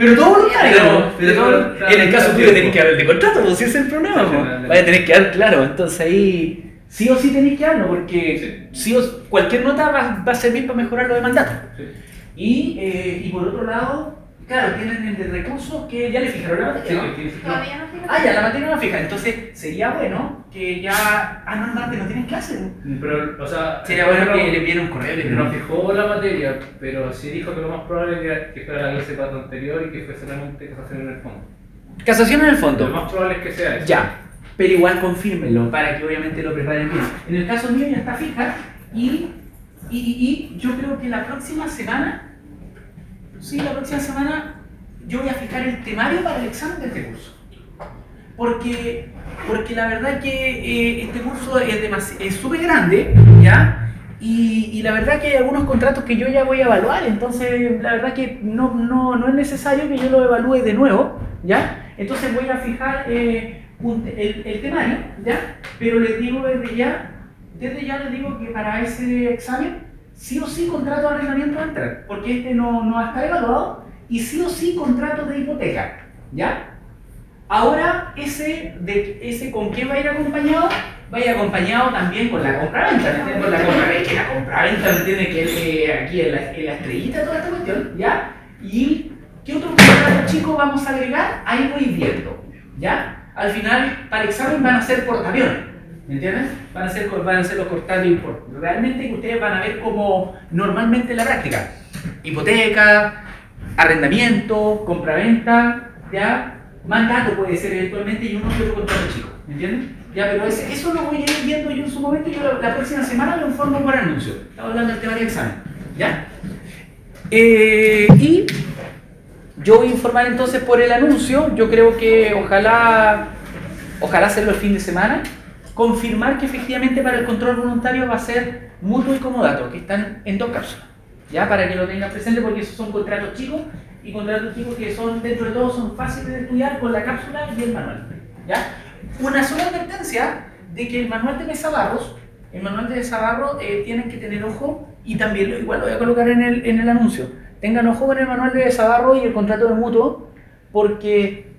Pero todo voluntario. En el caso tuyo claro, tenés que hablar de contrato, pues si ese es el problema. Sí, Vaya a tener que dar claro. Entonces ahí sí o sí tenéis que darlo, porque cualquier nota va a servir para mejorar lo de mandato. Sí. Y por otro lado, claro, tienen el de recursos que ya le fijaron la materia, ¿no? Sí. Todavía no tiene. Ah, ya, la materia no fija. Entonces sería bueno que ya. Ah, no, que no tienen clase. Pero, o sea, Sería bueno que le envíen un correo. no fijó la materia, pero sí dijo que lo más probable era que fuera la clase pato anterior y que fue solamente casación en el fondo. Casación en el Lo fondo. más probable es que sea eso. Ya, pero igual confírmenlo para que obviamente lo preparen bien. En el caso mío ya está fija y yo creo que la próxima semana, yo voy a fijar el temario para el examen de este curso. Porque la verdad que este curso es súper grande, ¿ya? Y la verdad que hay algunos contratos que yo ya voy a evaluar, entonces la verdad que no es necesario que yo lo evalúe de nuevo, ¿ya? Entonces voy a fijar el temario, ¿ya? Pero les digo desde ya les digo que para ese examen sí o sí contrato de arrendamiento va a entrar, porque este no va a estar evaluado, y sí o sí contrato de hipoteca, ¿ya? Ahora, ese ¿con qué va a ir acompañado? Va a ir acompañado también con la compraventa, ¿me entiendes? Con la compraventa, que la compraventa, ¿me entiendes? Que aquí en la estrellita toda esta cuestión, ¿ya? ¿Y qué otro contrato chico vamos a agregar? Ahí voy viendo, ¿ya? Al final, para el examen van a ser portaaviones, ¿me entiendes? Van a ser los portaaviones realmente que ustedes van a ver como normalmente en la práctica. Hipoteca, arrendamiento, compraventa, ¿ya? Mandato puede ser eventualmente y uno que otro contrato chico, ¿me entiendes? Ya, pero eso lo voy a ir viendo yo en su momento y yo la próxima semana lo informo por anuncio. Estamos hablando del tema del examen, ¿ya? Y yo voy a informar entonces por el anuncio. Yo creo que ojalá hacerlo el fin de semana, confirmar que efectivamente para el control voluntario va a ser mutuo y comodato, que están en 2 cápsulas, ¿ya? Para que lo tengan presente, porque esos son contratos chicos, y contratos chicos que son, dentro de todo, son fáciles de estudiar con la cápsula y el manual, ¿ya? Una sola advertencia de que el manual de Mesabarros, tienen que tener ojo, y también igual lo voy a colocar en el anuncio, tengan ojo con el manual de Mesabarros y el contrato de mutuo, porque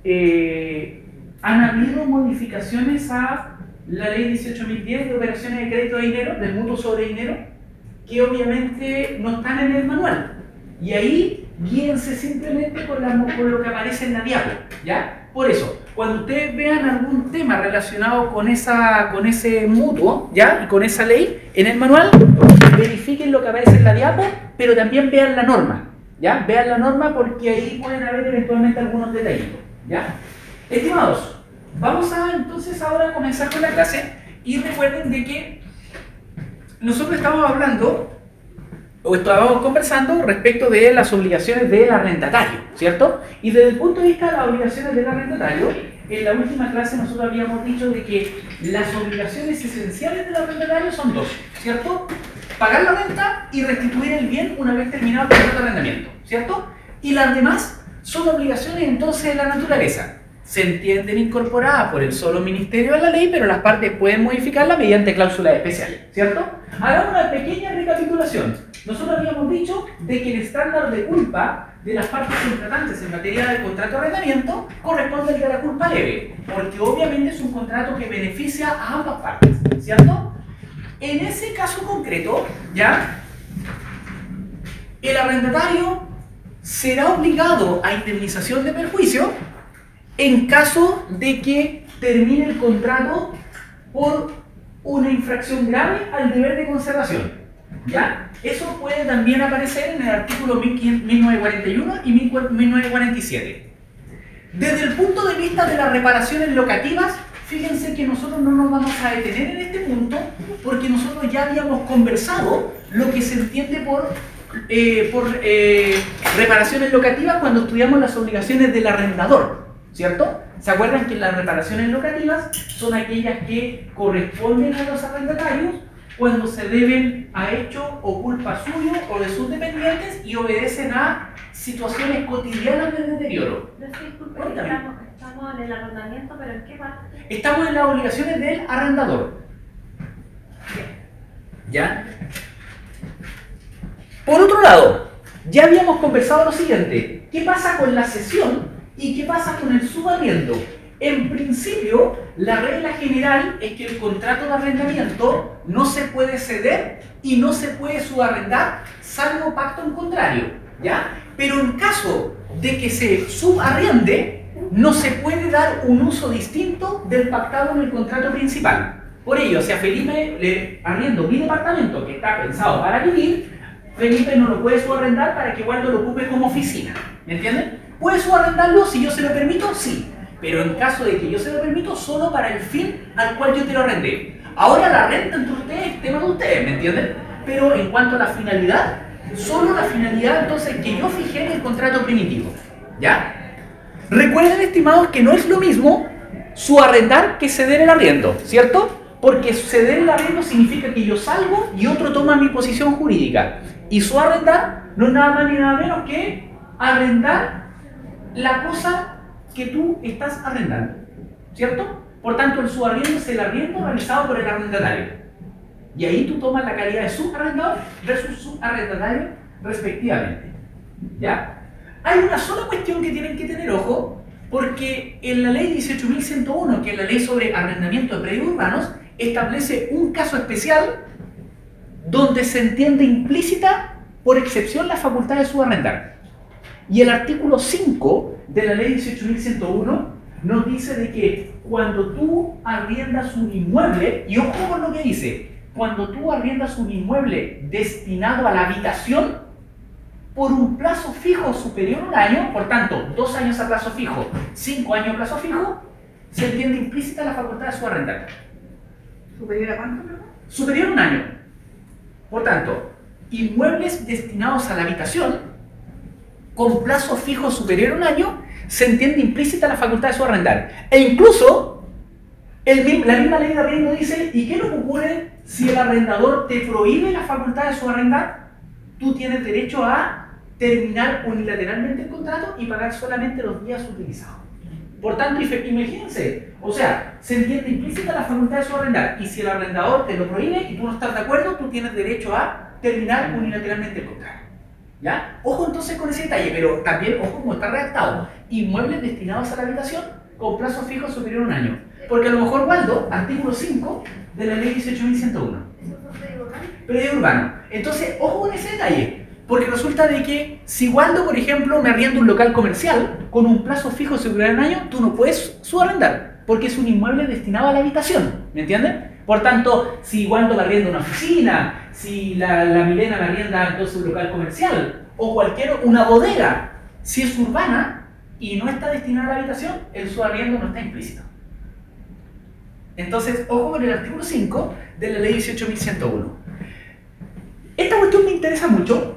han habido modificaciones a la ley 18.010 de operaciones de crédito de dinero, del mutuo sobre dinero, que obviamente no están en el manual. Y ahí guíense simplemente por lo que aparece en la diapo, ¿ya? Por eso, cuando ustedes vean algún tema relacionado con ese mutuo, ¿ya? Y con esa ley en el manual, verifiquen lo que aparece en la diapo, pero también vean la norma, ¿ya? Vean la norma porque ahí pueden haber eventualmente algunos detallitos, ¿ya? Estimados, vamos a entonces ahora comenzar con la clase, y recuerden de que nosotros estábamos conversando respecto de las obligaciones del arrendatario, ¿cierto? Y desde el punto de vista de las obligaciones del arrendatario, en la última clase nosotros habíamos dicho de que las obligaciones esenciales del arrendatario son 2, ¿cierto? Pagar la renta y restituir el bien una vez terminado el contrato de arrendamiento, ¿cierto? Y las demás son obligaciones entonces de la naturaleza. Se entienden incorporadas por el solo ministerio de la ley, pero las partes pueden modificarla mediante cláusulas especiales, ¿cierto? Hagamos una pequeña recapitulación. Nosotros habíamos dicho de que el estándar de culpa de las partes contratantes en materia de contrato de arrendamiento corresponde al de la culpa leve, porque obviamente es un contrato que beneficia a ambas partes, ¿cierto? En ese caso concreto, ¿ya? El arrendatario será obligado a indemnización de perjuicio en caso de que termine el contrato por una infracción grave al deber de conservación, ¿ya? Eso puede también aparecer en el artículo 1941 y 1947. Desde el punto de vista de las reparaciones locativas, fíjense que nosotros no nos vamos a detener en este punto, porque nosotros ya habíamos conversado lo que se entiende por reparaciones locativas cuando estudiamos las obligaciones del arrendador, ¿cierto? ¿Se acuerdan que las reparaciones locativas son aquellas que corresponden a los arrendatarios cuando se deben a hecho o culpa suyo o de sus dependientes y obedecen a situaciones cotidianas de deterioro? Disculpe, estamos en el arrendamiento, pero ¿en qué parte? Estamos en las obligaciones del arrendador. ¿Ya? Por otro lado, ya habíamos conversado lo siguiente. ¿Qué pasa con la cesión y qué pasa con el subarriendo? En principio, la regla general es que el contrato de arrendamiento no se puede ceder y no se puede subarrendar, salvo pacto en contrario, ¿ya? Pero en caso de que se subarriende, no se puede dar un uso distinto del pactado en el contrato principal. Por ello, si a Felipe le arriendo mi departamento que está pensado para vivir, Felipe no lo puede subarrendar para que Waldo lo ocupe como oficina, ¿me entienden? ¿Puede subarrendarlo si yo se lo permito? Sí. Pero en caso de que yo se lo permito, solo para el fin al cual yo te lo arrendé. Ahora la renta entre ustedes es tema de ustedes, ¿me entienden? Pero en cuanto a la finalidad, solo la finalidad entonces que yo fijé en el contrato primitivo, ¿ya? Recuerden, estimados, que no es lo mismo subarrendar que ceder el arriendo, ¿cierto? Porque ceder el arriendo significa que yo salgo y otro toma mi posición jurídica. Y subarrendar no es nada más ni nada menos que arrendar la cosa que tú estás arrendando, ¿cierto? Por tanto, el subarriendo es el arriendo realizado por el arrendatario. Y ahí tú tomas la calidad de subarrendador versus subarrendatario respectivamente, ¿ya? Hay una sola cuestión que tienen que tener ojo, porque en la ley 18.101, que es la ley sobre arrendamiento de predios urbanos, establece un caso especial donde se entiende implícita por excepción la facultad de subarrendar. Y el artículo 5 de la ley 18.101 nos dice de que cuando tú arriendas un inmueble, y ojo con lo que dice, cuando tú arriendas un inmueble destinado a la habitación por un plazo fijo superior a un año, por tanto, 2 años a plazo fijo, 5 años a plazo fijo, se entiende implícita la facultad de subarrendar. ¿Superior a cuánto, perdón? Superior a un año. Por tanto, inmuebles destinados a la habitación con plazo fijo superior a un año, se entiende implícita la facultad de subarrendar. E incluso, la misma ley de arriendo dice, ¿y qué es lo que ocurre si el arrendador te prohíbe la facultad de subarrendar? Tú tienes derecho a terminar unilateralmente el contrato y pagar solamente los días utilizados. Por tanto, imagínense, o sea, se entiende implícita la facultad de subarrendar, y si el arrendador te lo prohíbe y tú no estás de acuerdo, tú tienes derecho a terminar unilateralmente el contrato. ¿Ya? Ojo entonces con ese detalle, pero también ojo como está redactado. Inmuebles destinados a la habitación con plazo fijo superior a un año. Porque a lo mejor, Waldo, artículo 5 de la ley 18.101. Predio urbano. Entonces, ojo con ese detalle. Porque resulta de que si Waldo, por ejemplo, me arrienda un local comercial con un plazo fijo superior a un año, tú no puedes subarrendar, porque es un inmueble destinado a la habitación. ¿Me entienden? Por tanto, si Waldo me arrienda una oficina, si la Milena me arrienda entonces un local comercial, o una bodega, si es urbana y no está destinada a la habitación, el subarriendo no está implícito. Entonces, ojo con el artículo 5 de la ley 18.101. Esta cuestión me interesa mucho.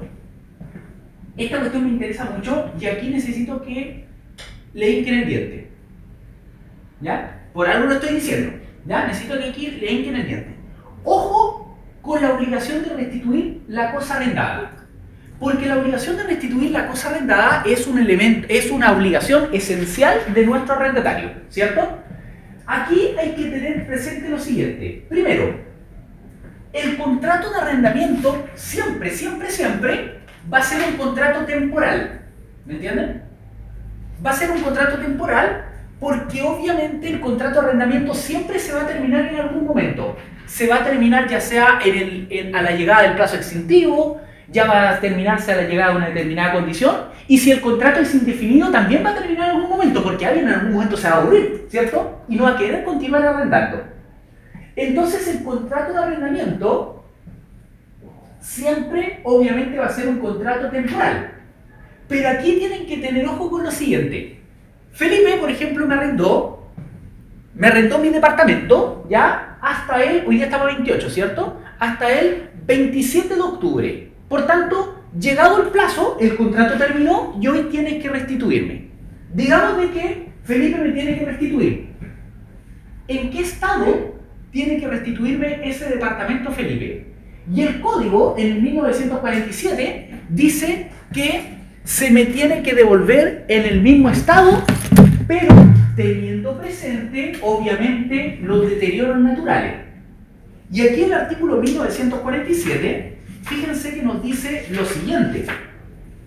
Y aquí necesito que le hinquen el diente. ¿Ya? Por algo lo estoy diciendo. ¿Ya? Necesito que aquí le hinquen el diente. Ojo con la obligación de restituir la cosa arrendada. Porque la obligación de restituir la cosa arrendada es un elemento, es una obligación esencial de nuestro arrendatario, ¿cierto? Aquí hay que tener presente lo siguiente. Primero, el contrato de arrendamiento siempre va a ser un contrato temporal. ¿Me entienden? Va a ser un contrato temporal porque obviamente el contrato de arrendamiento siempre se va a terminar en algún momento. Se va a terminar ya sea a la llegada del plazo extintivo, ya va a terminarse a la llegada de una determinada condición, y si el contrato es indefinido también va a terminar en algún momento, porque alguien en algún momento se va a aburrir, ¿cierto? Y no va a querer continuar arrendando. Entonces el contrato de arrendamiento siempre obviamente va a ser un contrato temporal. Pero aquí tienen que tener ojo con lo siguiente. Felipe, por ejemplo, me arrendó mi departamento, ¿ya? Hasta hoy día estamos 28, ¿cierto? Hasta el 27 de octubre. Por tanto, llegado el plazo, el contrato terminó y hoy tienes que restituirme. Digamos de que Felipe me tiene que restituir. ¿En qué estado tiene que restituirme ese departamento Felipe? Y el código, en 1947, dice que se me tiene que devolver en el mismo estado, pero teniendo presente, obviamente, los deterioros naturales. Y aquí el artículo 1947, fíjense que nos dice lo siguiente.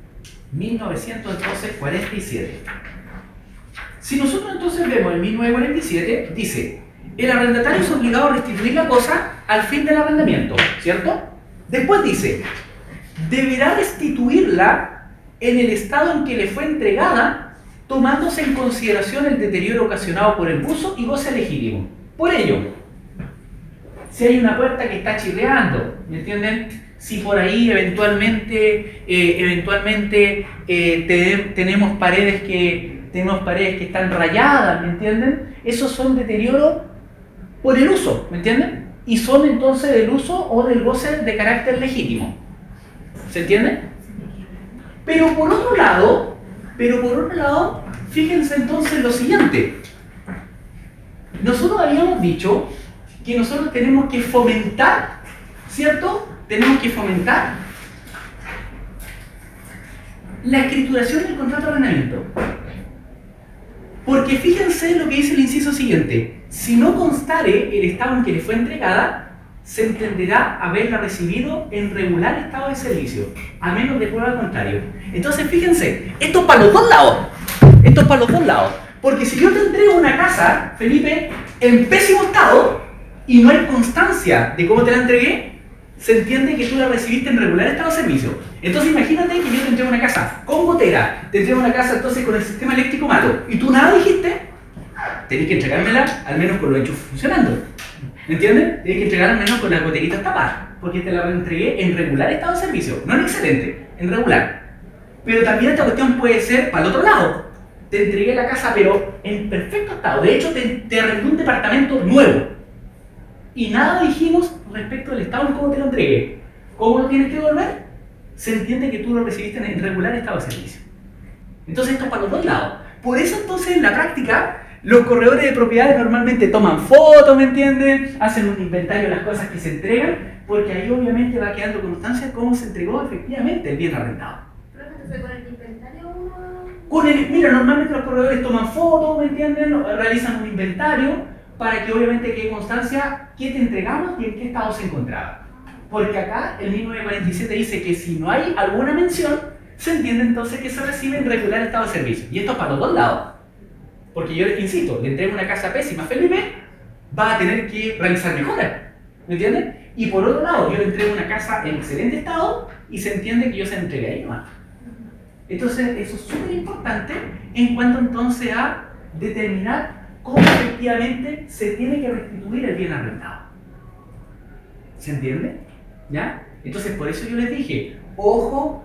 1947. Si nosotros entonces vemos el 1947, dice, el arrendatario es obligado a restituir la cosa al fin del arrendamiento, ¿cierto? Después dice, deberá restituirla en el estado en que le fue entregada, tomándose en consideración el deterioro ocasionado por el uso y goce legítimo. Por ello, si hay una puerta que está chirriando, ¿me entienden? Si por ahí eventualmente tenemos paredes que están rayadas, ¿me entienden? Esos son deterioro por el uso, ¿me entienden? Y son entonces del uso o del goce de carácter legítimo. ¿Se entiende? Pero por otro lado, fíjense entonces lo siguiente. Nosotros habíamos dicho que nosotros tenemos que fomentar, ¿cierto? Tenemos que fomentar la escrituración del contrato de arrendamiento. Porque fíjense lo que dice el inciso siguiente. Si no constare el estado en que le fue entregada, se entenderá haberla recibido en regular estado de servicio, a menos de prueba contrario. Entonces fíjense, esto es para los dos lados. Esto es para los dos lados. Porque si yo te entrego una casa, Felipe, en pésimo estado, y no hay constancia de cómo te la entregué, se entiende que tú la recibiste en regular estado de servicio. Entonces imagínate que yo te entrego una casa con gotera, te entrego una casa entonces con el sistema eléctrico malo, y tú nada dijiste, tenés que entregármela al menos con los enchufes funcionando. ¿Me entiendes? Tienes que entregar al menos con las goteritas tapadas, porque te la entregué en regular estado de servicio, no en excelente, en regular. Pero también esta cuestión puede ser para el otro lado. Te entregué la casa pero en perfecto estado, de hecho te arrendé un departamento nuevo. Y nada dijimos respecto del estado en cómo te lo entregué. ¿Cómo lo tienes que devolver? Se entiende que tú lo recibiste en regular estado de servicio. Entonces esto es para los dos lados. Por eso entonces en la práctica los corredores de propiedades normalmente toman fotos, ¿me entienden? Hacen un inventario de las cosas que se entregan, porque ahí obviamente va quedando constancia de cómo se entregó efectivamente el bien arrendado. ¿Pero entonces con el inventario uno...? Mira, normalmente los corredores toman fotos, ¿me entienden? Realizan un inventario para que obviamente quede constancia qué te entregamos y en qué estado se encontraba. Porque acá el 1947 dice que si no hay alguna mención, se entiende entonces que se recibe en regular estado de servicio. Y esto es para los dos lados. Porque yo les insisto, le entrego una casa pésima a Felipe, va a tener que realizar mejoras. ¿Me entienden? Y por otro lado, yo le entrego una casa en excelente estado y se entiende que yo se la entregué ahí nomás. Entonces, eso es súper importante en cuanto entonces a determinar cómo efectivamente se tiene que restituir el bien arrendado. ¿Se entiende? ¿Ya? Entonces, por eso yo les dije, ojo,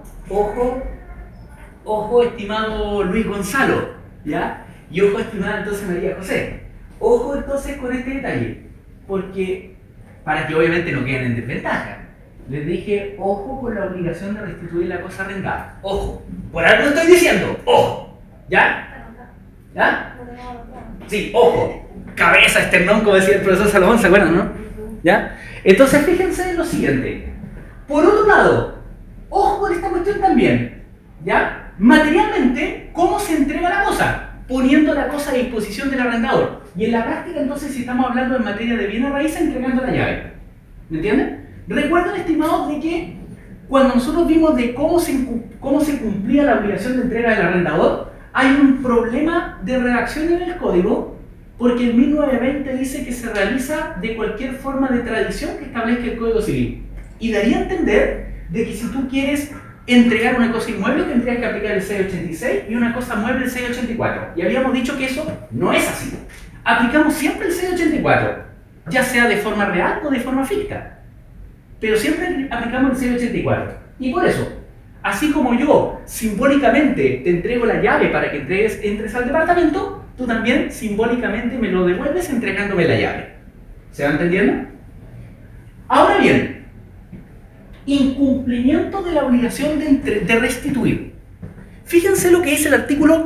estimado Luis Gonzalo, ¿ya? Y ojo, estimada entonces María José. Ojo entonces con este detalle, porque para que obviamente no queden en desventaja. Les dije, ojo con la obligación de restituir la cosa arrendada. Ojo, por algo estoy diciendo, ojo, ¿ya? ¿Ya? Sí, ojo, cabeza, esternón, como decía el profesor Salomón, ¿se acuerdan, no? ¿Ya? Entonces fíjense en lo siguiente. Por otro lado, ojo con esta cuestión también, ¿ya? Materialmente, ¿cómo se entrega la cosa? Poniendo la cosa a disposición del arrendador. Y en la práctica, entonces, si estamos hablando en materia de bienes raíces, entregando la llave. ¿Me entienden? Recuerden, estimados, de que cuando nosotros vimos de cómo se cumplía la obligación de entrega del arrendador, hay un problema de redacción en el código, porque el 1920 dice que se realiza de cualquier forma de tradición que establezca el Código Civil. Y daría a entender de que si tú quieres entregar una cosa inmueble, tendrías que aplicar el 686 y una cosa mueble el 684. Y habíamos dicho que eso no es así. Aplicamos siempre el 684, ya sea de forma real o de forma ficta. Pero siempre aplicamos el 684. Y por eso, así como yo simbólicamente te entrego la llave para que entres al departamento, tú también simbólicamente me lo devuelves entregándome la llave. ¿Se va entendiendo? Ahora bien, incumplimiento de la obligación de restituir. Fíjense lo que dice el artículo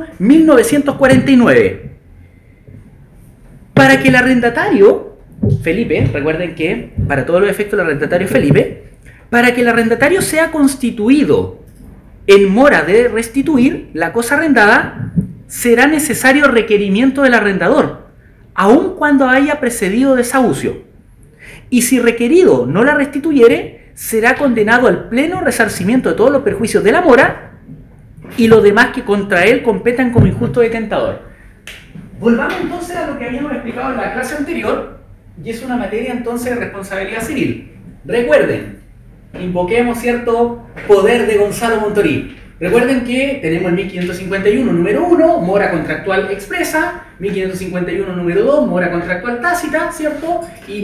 1949. Para que el arrendatario, Felipe, recuerden que para todos los efectos el arrendatario Felipe, para que el arrendatario sea constituido en mora de restituir la cosa arrendada, será necesario requerimiento del arrendador, aun cuando haya precedido desahucio. Y si requerido no la restituyere, será condenado al pleno resarcimiento de todos los perjuicios de la mora y los demás que contra él competan como injusto detentador. Volvamos entonces a lo que habíamos explicado en la clase anterior, y es una materia entonces de responsabilidad civil. Recuerden, invoquemos cierto poder de Gonzalo Montorí. Recuerden que tenemos el 1551 número 1, mora contractual expresa, 1551 número 2, mora contractual tácita, ¿cierto? Y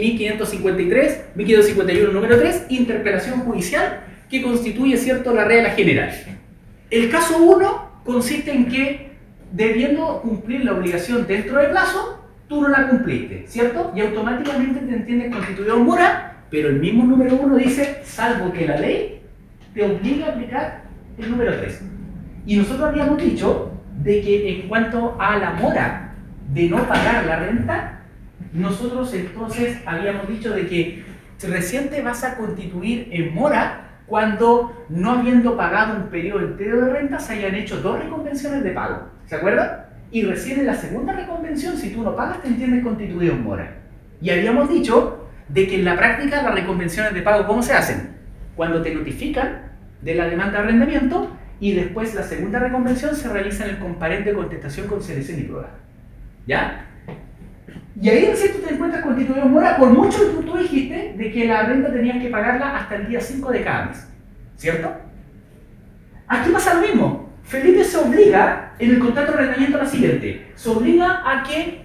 1551 número 3, interpelación judicial, que constituye, ¿cierto?, la regla general. El caso 1 consiste en que, debiendo cumplir la obligación dentro del plazo, tú no la cumpliste, ¿cierto? Y automáticamente te entiendes constituido en mora, pero el mismo número 1 dice, salvo que la ley te obliga a aplicar el número 3. Y nosotros habíamos dicho de que en cuanto a la mora de no pagar la renta, nosotros entonces habíamos dicho de que recién te vas a constituir en mora cuando, no habiendo pagado un periodo entero de renta, se hayan hecho 2 reconvenciones de pago. ¿Se acuerdan? Y recién en la segunda reconvención, si tú no pagas, te entiendes constituido en mora. Y habíamos dicho de que en la práctica las reconvenciones de pago, ¿cómo se hacen? Cuando te notifican de la demanda de arrendamiento y después la segunda reconvención se realiza en el comparendo de contestación con selección y prueba. ¿Ya? Y ahí recién tú te encuentras constituido en mora, por mucho que tú dijiste de que la renta tenías que pagarla hasta el día 5 de cada mes. ¿Cierto? Aquí pasa lo mismo. Felipe se obliga en el contrato de arrendamiento a la siguiente. Se obliga a que,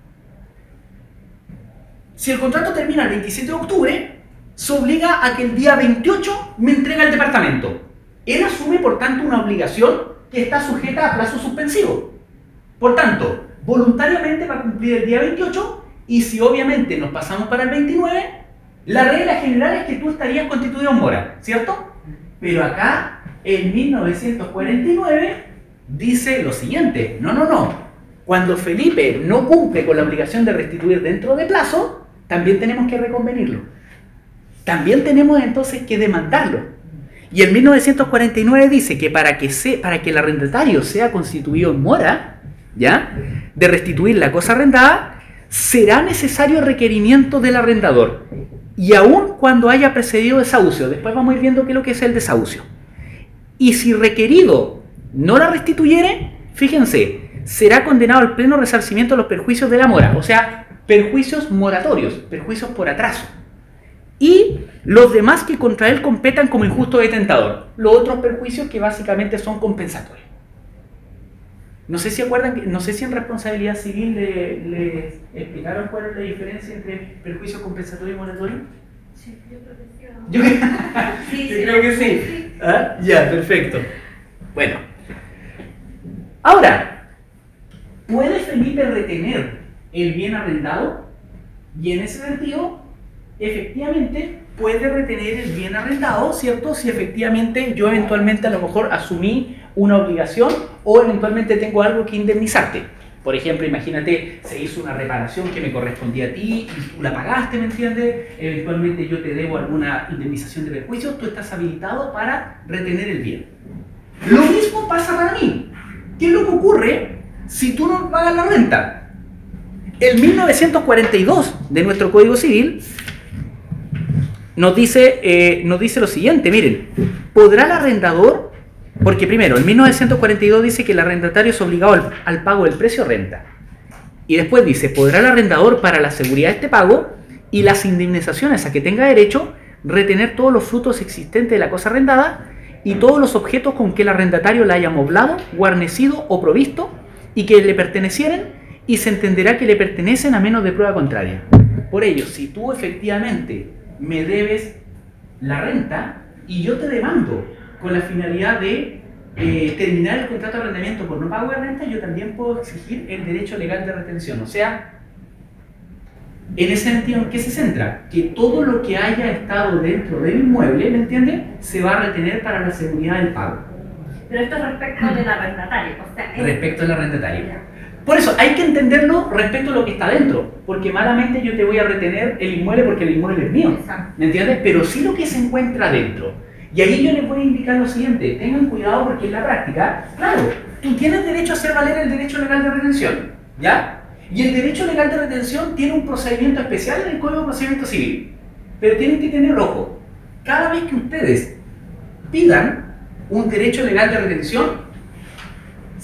si el contrato termina el 27 de octubre, se obliga a que el día 28 me entregue el departamento. Él asume, por tanto, una obligación que está sujeta a plazo suspensivo. Por tanto, voluntariamente va a cumplir el día 28, y si obviamente nos pasamos para el 29, la regla general es que tú estarías constituido en mora, ¿cierto? Pero acá, en 1949, dice lo siguiente: no. Cuando Felipe no cumple con la obligación de restituir dentro de plazo, también tenemos que reconvenirlo. También tenemos entonces que demandarlo. Y en 1949 dice que para que el arrendatario sea constituido en mora, ¿ya?, de restituir la cosa arrendada, será necesario requerimiento del arrendador. Y aun cuando haya precedido desahucio, después vamos a ir viendo qué es lo que es el desahucio. Y si requerido no la restituyere, fíjense, será condenado al pleno resarcimiento de los perjuicios de la mora, o sea, perjuicios moratorios, perjuicios por atraso. Y los demás que contra él competan como injusto detentador. Los otros perjuicios que básicamente son compensatorios. No sé si acuerdan, no sé si en responsabilidad civil les explicaron cuál es la diferencia entre perjuicio compensatorio y moratorio. Sí, yo creo que Yo, sí. yo creo que sí. ¿Ah? Ya, perfecto. Bueno. Ahora, ¿puede Felipe retener el bien arrendado? Y en ese sentido, efectivamente, puede retener el bien arrendado, ¿cierto? Si efectivamente yo eventualmente a lo mejor asumí una obligación o eventualmente tengo algo que indemnizarte. Por ejemplo, imagínate, se hizo una reparación que me correspondía a ti y tú la pagaste, ¿me entiendes? Eventualmente yo te debo alguna indemnización de perjuicios, tú estás habilitado para retener el bien. Lo mismo pasa para mí. ¿Qué es lo que ocurre si tú no pagas la renta? El 1942 de nuestro Código Civil nos dice lo siguiente, miren, podrá el arrendador, porque primero, en 1942 dice que el arrendatario es obligado al pago del precio renta, y después dice, podrá el arrendador para la seguridad de este pago y las indemnizaciones a que tenga derecho, retener todos los frutos existentes de la cosa arrendada y todos los objetos con que el arrendatario la haya moblado, guarnecido o provisto y que le pertenecieren, y se entenderá que le pertenecen a menos de prueba contraria. Por ello, si tú efectivamente me debes la renta y yo te demando con la finalidad de terminar el contrato de arrendamiento por no pago de renta, yo también puedo exigir el derecho legal de retención. O sea, en ese sentido, ¿en qué se centra? Que todo lo que haya estado dentro del inmueble, ¿me entiendes?, se va a retener para la seguridad del pago. Pero esto es respecto del arrendatario, o sea, Respecto al arrendatario. Por eso, hay que entenderlo respecto a lo que está dentro, porque malamente yo te voy a retener el inmueble porque el inmueble es mío, ¿me entiendes? Pero sí lo que se encuentra dentro. Y ahí yo les voy a indicar lo siguiente, tengan cuidado porque en la práctica, claro, tú tienes derecho a hacer valer el derecho legal de retención, ¿ya? Y el derecho legal de retención tiene un procedimiento especial en el Código de Procedimiento Civil, pero tienen que tener ojo, cada vez que ustedes pidan un derecho legal de retención,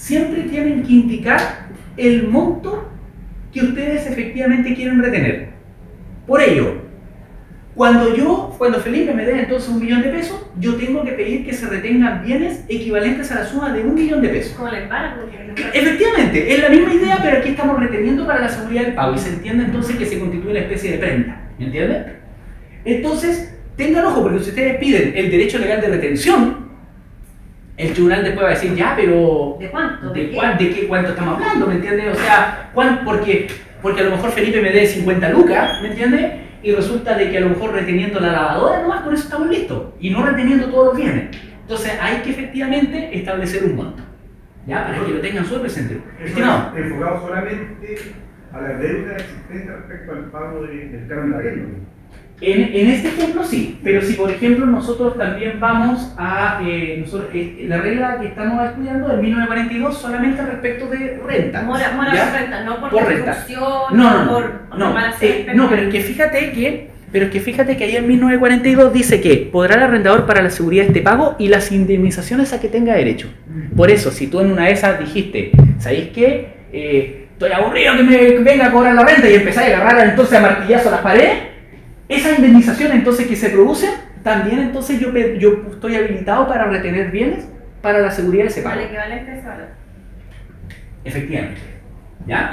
siempre tienen que indicar el monto que ustedes efectivamente quieren retener. Por ello, cuando Felipe me dé entonces 1 millón de pesos, yo tengo que pedir que se retengan bienes equivalentes a la suma de 1 millón de pesos. Como el embargo. Efectivamente, es la misma idea, pero aquí estamos reteniendo para la seguridad del pago y se entiende entonces que se constituye una especie de prenda. ¿Me entienden? Entonces, tengan ojo, porque si ustedes piden el derecho legal de retención, el tribunal después va a decir, ya, pero ¿De cuánto? ¿de cuánto estamos hablando? ¿Me entiendes? O sea, porque a lo mejor Felipe me dé 50 lucas, ¿me entiendes? Y resulta de que a lo mejor reteniendo la lavadora nomás, por eso estamos listos, y no reteniendo todos los bienes. Entonces hay que efectivamente establecer un monto, ¿ya? Para que lo tengan súper presente. Estimado. Enfocado solamente a la deuda existente respecto al pago del canon de arriendo. En este ejemplo sí, pero si por ejemplo nosotros también vamos a, la regla que estamos estudiando del 1942 solamente respecto de renta. Mora por renta, no por renta. destrucción, No, pero es que fíjate que ahí en 1942 dice que podrá el arrendador para la seguridad de este pago y las indemnizaciones a que tenga derecho. Por eso, si tú en una de esas dijiste, ¿sabéis qué? Estoy aburrido que me venga a cobrar la renta y empezáis a agarrar entonces a martillazo las paredes, esa indemnización entonces que se produce, también entonces yo estoy habilitado para retener bienes para la seguridad de ese pago. Al equivalente a ese valor. Efectivamente. ¿Ya?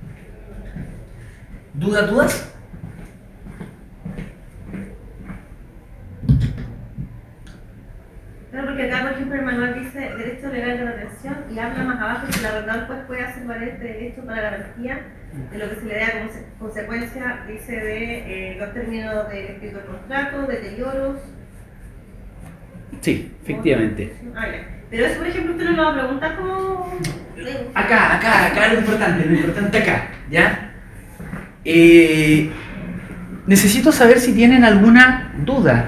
¿Dudas? Claro, porque acá, por ejemplo, el manual dice derecho legal de retención y habla más abajo que el arrendador pues, puede hacer valer este derecho para garantía de lo que se le da como consecuencia, dice, de los términos del escrito del contrato, deterioros. Sí, efectivamente. Pero eso, por ejemplo, usted no lo va a preguntar como... Acá, lo importante acá, ¿ya? Necesito saber si tienen alguna duda.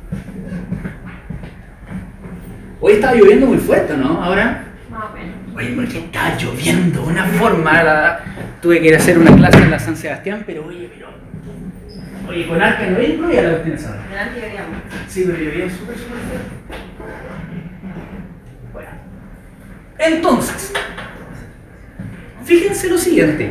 Hoy estaba lloviendo muy fuerte, ¿no? Ahora. Más o menos. Oye, porque está lloviendo de una forma. Tuve que ir a hacer una clase en la San Sebastián, pero oye, con arca no incluía la cuestión esa. Delante deberíamos. Sí, pero llovía súper fuerte. Bueno. Entonces, fíjense lo siguiente.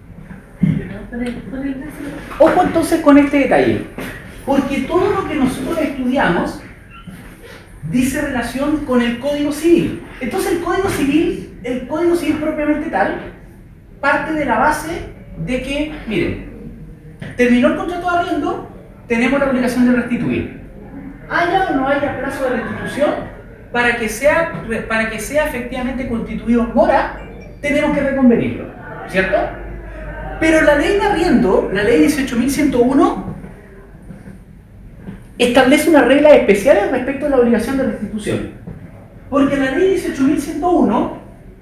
Ojo entonces con este detalle. Porque todo lo que nosotros estudiamos dice relación con el Código Civil. Entonces el Código Civil propiamente tal, parte de la base de que, miren, terminó el contrato de arriendo, tenemos la obligación de restituir. Haya o no haya plazo de restitución, para que sea efectivamente constituido en mora, tenemos que reconvenirlo, ¿cierto? Pero la ley de arriendo, la ley 18.101, establece unas reglas especiales respecto a la obligación de restitución. Porque la ley 18.101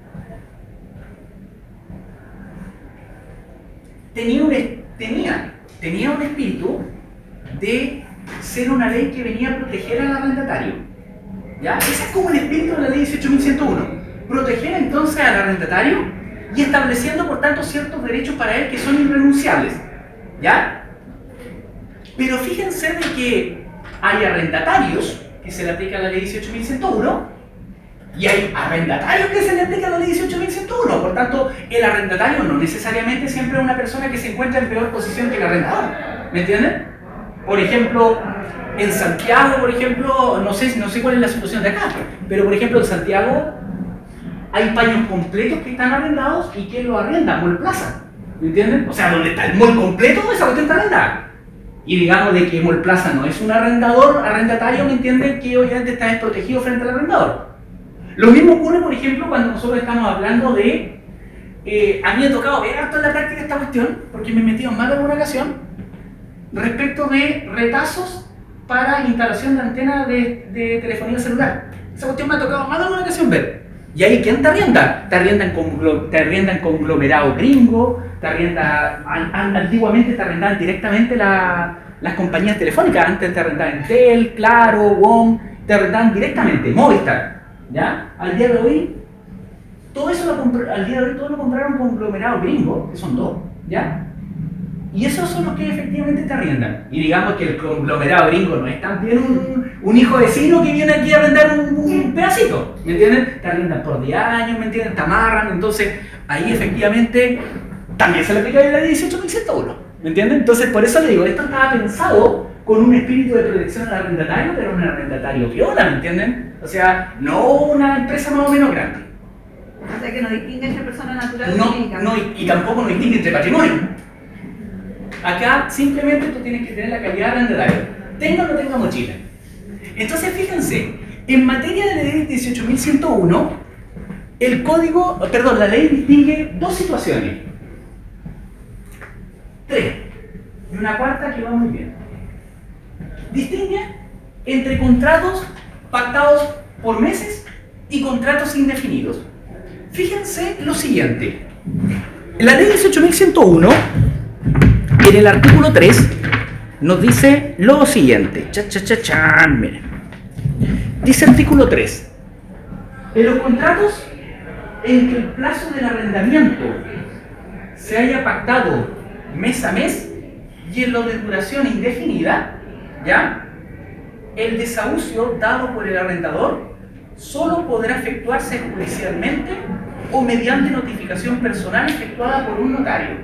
tenía un espíritu de ser una ley que venía a proteger al arrendatario. ¿Ya? Ese es como el espíritu de la ley 18.101. Proteger entonces al arrendatario y estableciendo por tanto ciertos derechos para él que son irrenunciables. ¿Ya? Pero fíjense de que hay arrendatarios que se le aplica la ley 18.101 y hay arrendatarios que se le aplica la ley 18.101. Por tanto, el arrendatario no necesariamente siempre es una persona que se encuentra en peor posición que el arrendador. ¿Me entienden? Por ejemplo, en Santiago, no sé cuál es la situación de acá, pero por ejemplo en Santiago hay paños completos que están arrendados y ¿quién los arrenda? Mall Plaza. ¿Me entienden? O sea, donde está el mall completo, esa cuestión está arrendada. Y digamos de que Mall Plaza no es un arrendatario, ¿me entienden? Que obviamente está desprotegido frente al arrendador. Lo mismo ocurre, por ejemplo, cuando nosotros estamos hablando de... a mí me ha tocado ver harto en la práctica esta cuestión, porque me he metido en más de alguna ocasión, respecto de retazos para instalación de antenas de telefonía celular. Esa cuestión me ha tocado más de alguna ocasión ver. ¿Y ahí quién te arrienda? Te arriendan conglomerado gringo, antiguamente te arrendaban directamente las compañías telefónicas, antes te arrendaban Entel, Claro, WOM, te arrendaban directamente, Movistar, ¿ya? Al día de hoy, todo lo compraron conglomerados gringos, que son dos, ¿ya? Y esos son los que efectivamente te arriendan. Y digamos que el conglomerado gringo no es también un hijo vecino que viene aquí a arrendar un pedacito, ¿me entienden? Te arriendan por 10 años, ¿me entienden? Te amarran, entonces ahí efectivamente también se le aplica la ley 18.101, ¿me entienden? Entonces por eso le digo, esto estaba pensado con un espíritu de protección al arrendatario, pero un arrendatario viola, ¿me entienden? O sea, no una empresa más o menos grande. O sea que no distingue entre persona natural y No, jurídica. no, y tampoco no distingue entre patrimonio. Acá simplemente tú tienes que tener la calidad de arrendatario, tenga o no tenga mochila. Entonces fíjense, en materia de la ley 18.101, el código, perdón, la ley distingue dos situaciones. Tres. Y una cuarta que va muy bien. Distingue entre contratos pactados por meses y contratos indefinidos. Fíjense lo siguiente. La ley 18.101, en el artículo 3, nos dice lo siguiente. Miren. Dice artículo 3. En los contratos en que el plazo del arrendamiento se haya pactado mes a mes y en lo de duración indefinida, ¿ya? El desahucio dado por el arrendador solo podrá efectuarse judicialmente o mediante notificación personal efectuada por un notario.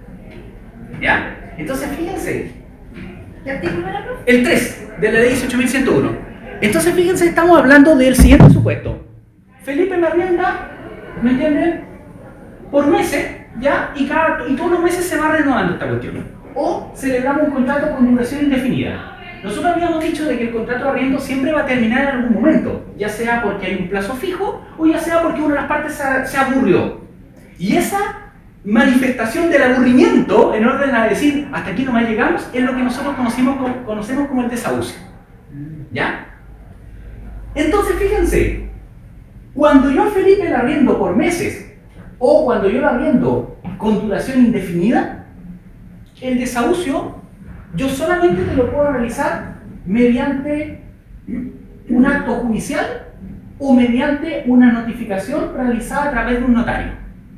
¿Ya? Entonces fíjense. ¿Qué artículo era, profe? El 3 de la ley 18.101. Entonces fíjense, estamos hablando del siguiente supuesto. Felipe me arrienda, ¿me entienden? Por meses, ¿ya? Y todos los meses se va renovando esta cuestión. O celebramos un contrato con duración indefinida. Nosotros habíamos dicho de que el contrato de arriendo siempre va a terminar en algún momento, ya sea porque hay un plazo fijo o ya sea porque una de las partes se aburrió. Y esa manifestación del aburrimiento, en orden a decir hasta aquí nomás llegamos, es lo que nosotros conocemos como el desahucio. ¿Ya? Entonces fíjense, cuando yo a Felipe le arriendo por meses o cuando yo le arriendo con duración indefinida, el desahucio yo solamente te lo puedo realizar mediante un acto judicial o mediante una notificación realizada a través de un notario.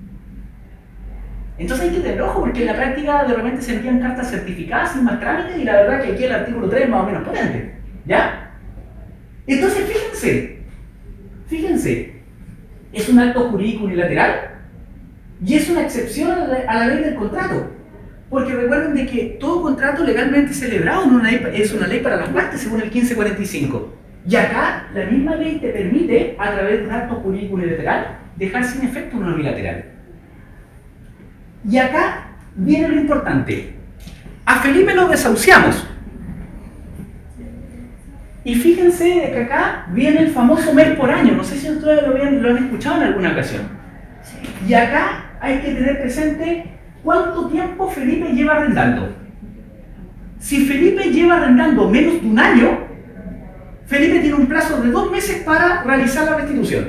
Entonces hay que tener ojo porque en la práctica de repente se envían cartas certificadas sin más trámites y la verdad que aquí el artículo 3 es más o menos potente. ¿Ya? Entonces fíjense, es un acto jurídico unilateral y es una excepción a la ley del contrato. Porque recuerden de que todo contrato legalmente celebrado es una ley para las partes según el 1545. Y acá la misma ley te permite, a través de un acto jurídico unilateral, dejar sin efecto uno bilateral. Y acá viene lo importante. A Felipe lo desahuciamos. Y fíjense que acá viene el famoso mes por año. No sé si ustedes lo han escuchado en alguna ocasión. Y acá hay que tener presente cuánto tiempo Felipe lleva arrendando. Si Felipe lleva arrendando menos de un año, Felipe tiene un plazo de 2 meses para realizar la restitución.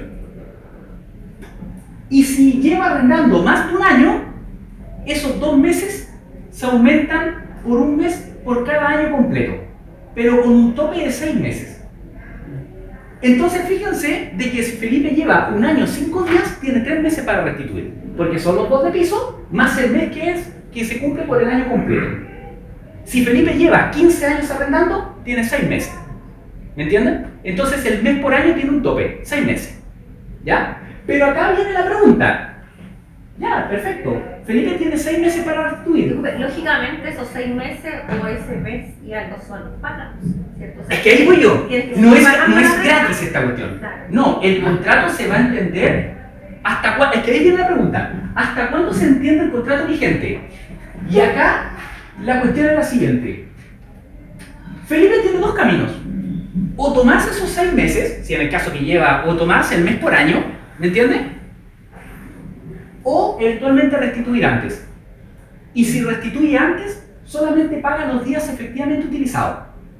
Y si lleva arrendando más de un año, esos 2 meses se aumentan por 1 mes por cada año completo, pero con un tope de 6 meses. Entonces fíjense de que si Felipe lleva 1 año 5 días, tiene 3 meses para restituir, porque son los 2 de piso más el mes que se cumple por el año completo. Si Felipe lleva 15 años arrendando, tiene 6 meses. ¿Me entienden? Entonces el mes por año tiene un tope, 6 meses. ¿Ya? Pero acá viene la pregunta. Ya, perfecto. Felipe tiene 6 meses para restituir. Lógicamente esos 6 meses o ese mes y algo son pagados, ¿cierto? O sea, Es que ahí voy yo. No es gratis esta cuestión. Claro. No, el contrato se va a entender hasta cuándo. Es que ahí viene la pregunta. ¿Hasta cuándo se entiende el contrato vigente? Y acá la cuestión es la siguiente. Felipe tiene 2 caminos. O tomarse esos 6 meses, si en el caso que lleva, o tomarse el mes por año, ¿me entiende? O eventualmente restituir antes. Y si restituye antes, solamente paga los días efectivamente utilizados.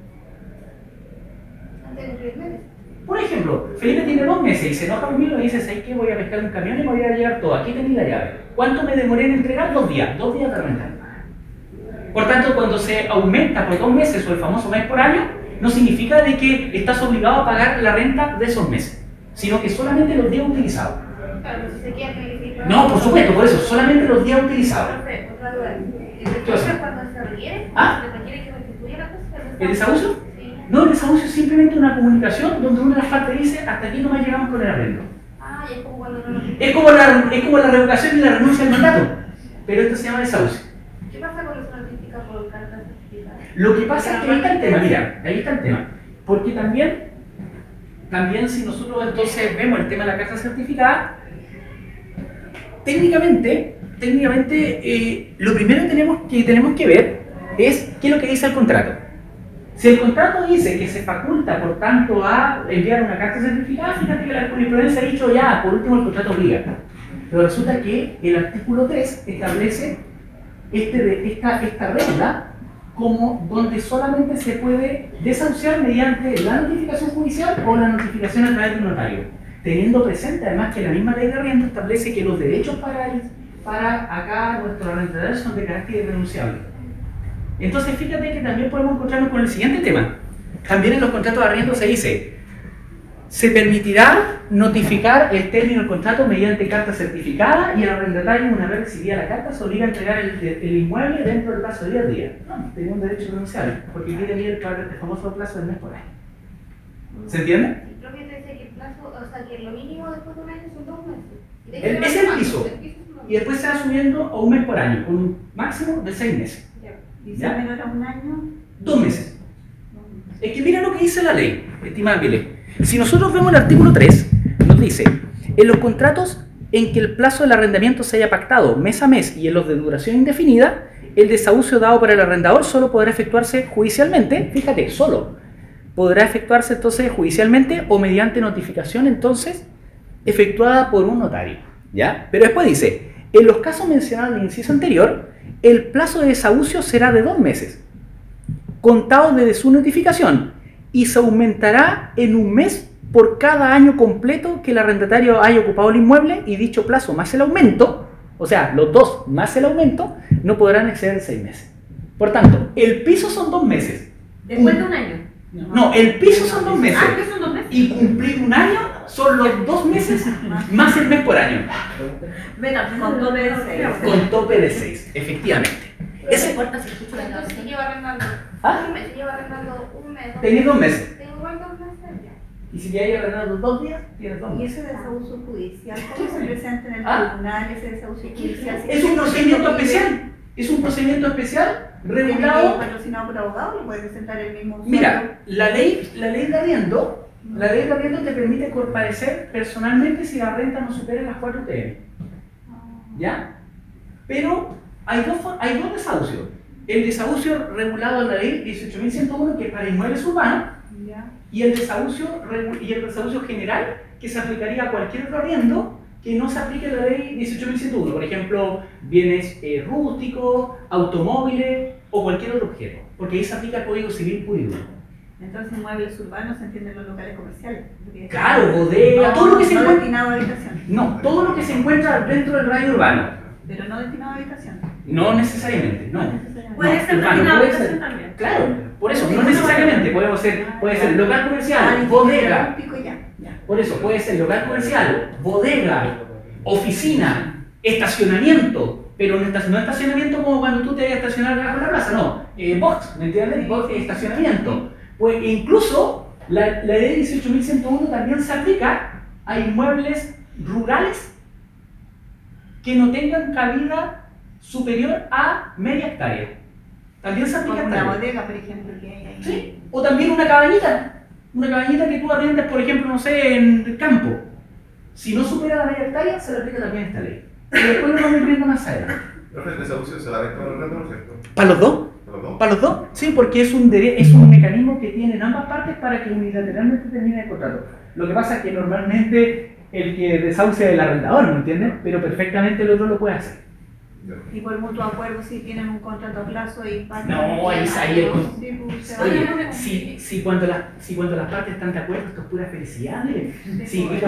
Por ejemplo, Felipe tiene 2 meses y se enoja conmigo y dice: ¿sabes qué? Voy a pescar un camión y me voy a llevar todo. Aquí tenéis la llave. ¿Cuánto me demoré en entregar? 2 días. 2 días de renta. Por tanto, cuando se aumenta por 2 meses o el famoso mes por año, no significa de que estás obligado a pagar la renta de esos meses, sino que solamente los días utilizados. Claro, si se quiere calificar. No, por supuesto, por eso, solamente los días utilizados. Perfecto, otra duda. ¿Qué pasa? Pero cuando se requiere, ¿Ah? se requiere que restituya la cosa. ¿El desahucio? Sí. No, el desahucio es simplemente una comunicación donde una de las partes dice hasta aquí nomás llegamos con el arrendo. Ah, y es como cuando no lo... Es como la revocación y la renuncia al mandato, pero esto se llama desahucio. ¿Qué pasa cuando se notifica por carta certificada? Lo que pasa es que ahí está el tema, mira, ahí está el tema. Porque también si nosotros entonces vemos el tema de la carta certificada, técnicamente lo primero que tenemos que ver es qué es lo que dice el contrato. Si el contrato dice que se faculta, por tanto, a enviar una carta certificada, fíjate que la jurisprudencia ha dicho ya, por último, el contrato obliga. Pero resulta que el artículo 3 establece esta regla como donde solamente se puede desahuciar mediante la notificación judicial o la notificación a través de un notario, teniendo presente además que la misma ley de arriendo establece que los derechos para acá nuestros arrendatarios son de carácter irrenunciable. Entonces fíjate que también podemos encontrarnos con el siguiente tema. También en los contratos de arriendo se dice: se permitirá notificar el término del contrato mediante carta certificada y el arrendatario, una vez recibida la carta, se obliga a entregar el inmueble dentro del plazo de 10 días. No, tenía un derecho irrenunciable, porque aquí tenía el famoso plazo del mes por año. ¿Se entiende? El propio te dice que el plazo, o sea, que lo mínimo después de un año son 2 meses. Y de Es hecho, el más, piso. el piso es un Y después se va subiendo a un mes por año, con un máximo de 6 meses. Y si ¿Ya? menor a un año, 2 meses. Es que mira lo que dice la ley, estimada Pile. Si nosotros vemos el artículo 3, nos dice: en los contratos en que el plazo del arrendamiento se haya pactado mes a mes y en los de duración indefinida, el desahucio dado por el arrendador solo podrá efectuarse judicialmente, fíjate, solo podrá efectuarse entonces judicialmente o mediante notificación entonces efectuada por un notario, ¿ya? Pero después dice: en los casos mencionados en el inciso anterior, el plazo de desahucio será de 2 meses, contado desde su notificación, y se aumentará en 1 mes por cada año completo que el arrendatario haya ocupado el inmueble, y dicho plazo más el aumento, o sea, los 2 más el aumento, no podrán exceder 6 meses. Por tanto, el piso son 2 meses. Después de un año. No, el piso son 2 meses. Ah, que son 2 meses. Y cumplir un año son los 2 meses más el mes por año. Venga, con tope de 6. Con tope de 6, efectivamente. Ese importa si escucho la Entonces se lleva arrendando ¿Ah? un mes, se lleva arrendando un mes. Tenés 2 meses. Tengo igual 2 meses ya. Y si ya hay arrendado 2 días, tienes 2 y meses. ese desahucio judicial, ¿cómo se presenta en el ¿Ah? tribunal ese desahucio judicial? Es un procedimiento especial. Es un procedimiento especial regulado. Patrocinado por abogado, lo puede presentar el mismo usuario. Mira, la ley de arriendo te permite comparecer personalmente si la renta no supera las 4 UTM. ¿Ya? Pero hay dos desahucios. El desahucio regulado en la ley 18.101, que es para inmuebles urbanos, Ya. y el desahucio general, que se aplicaría a cualquier otro arriendo que no se aplique la ley 18.101. Por ejemplo, bienes rústicos, automóviles o cualquier otro objeto, porque ahí se aplica el Código Civil puro y duro. Entonces, muebles urbanos se entienden los locales comerciales. Claro, bodega, todo lo que se no encuentra. destinado a habitación. No, todo lo que se encuentra dentro del radio urbano. Pero no destinado a habitación. No necesariamente, no. Puede No, ser urbano, destinado a puede habitación ser. también. Claro, por eso, no necesariamente. Puede ser local comercial, bodega. Rústico, ya. Por eso, puede ser local comercial, bodega, oficina, estacionamiento. Pero no estacionamiento como cuando tú te vayas a estacionar debajo de la plaza, no. Box, ¿me entiendes? Box es estacionamiento. Pues incluso la ley 18.101 también se aplica a inmuebles rurales que no tengan cabida superior a media hectárea. También se aplica Como esta una ley. bodega, por ejemplo, que hay ahí. Sí, o también una cabañita que tú arriendas, por ejemplo, no sé, en el campo. Si no supera la media hectárea, se le aplica también esta ley. Pero después lo vamos a ir viendo más adelante. Pero el desahucio se da dentro del reto, ¿no es cierto? ¿Para los dos? ¿Para los dos? ¿Para los dos? Sí, porque es un mecanismo que tienen ambas partes para que unilateralmente termine el contrato. Lo que pasa es que normalmente el que desahucia es el arrendador, ¿me entiendes? Pero perfectamente el otro lo puede hacer. Ya. Y por mutuo acuerdo, si tienen un contrato a plazo y pactan. No, ahí el con- Sí, pues, se Oye, van a- si cuando las partes están de acuerdo, esto es pura felicidad, mire. Sí, y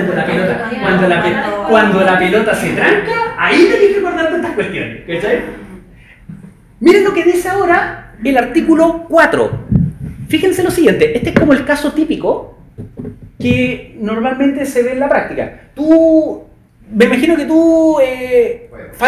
cuando la pelota se tranca, ahí tenés que acordarte estas cuestiones, ¿cachai? Miren lo que dice ahora el artículo 4. Fíjense lo siguiente, este es como el caso típico que normalmente se ve en la práctica. Me imagino que tú, Fabián,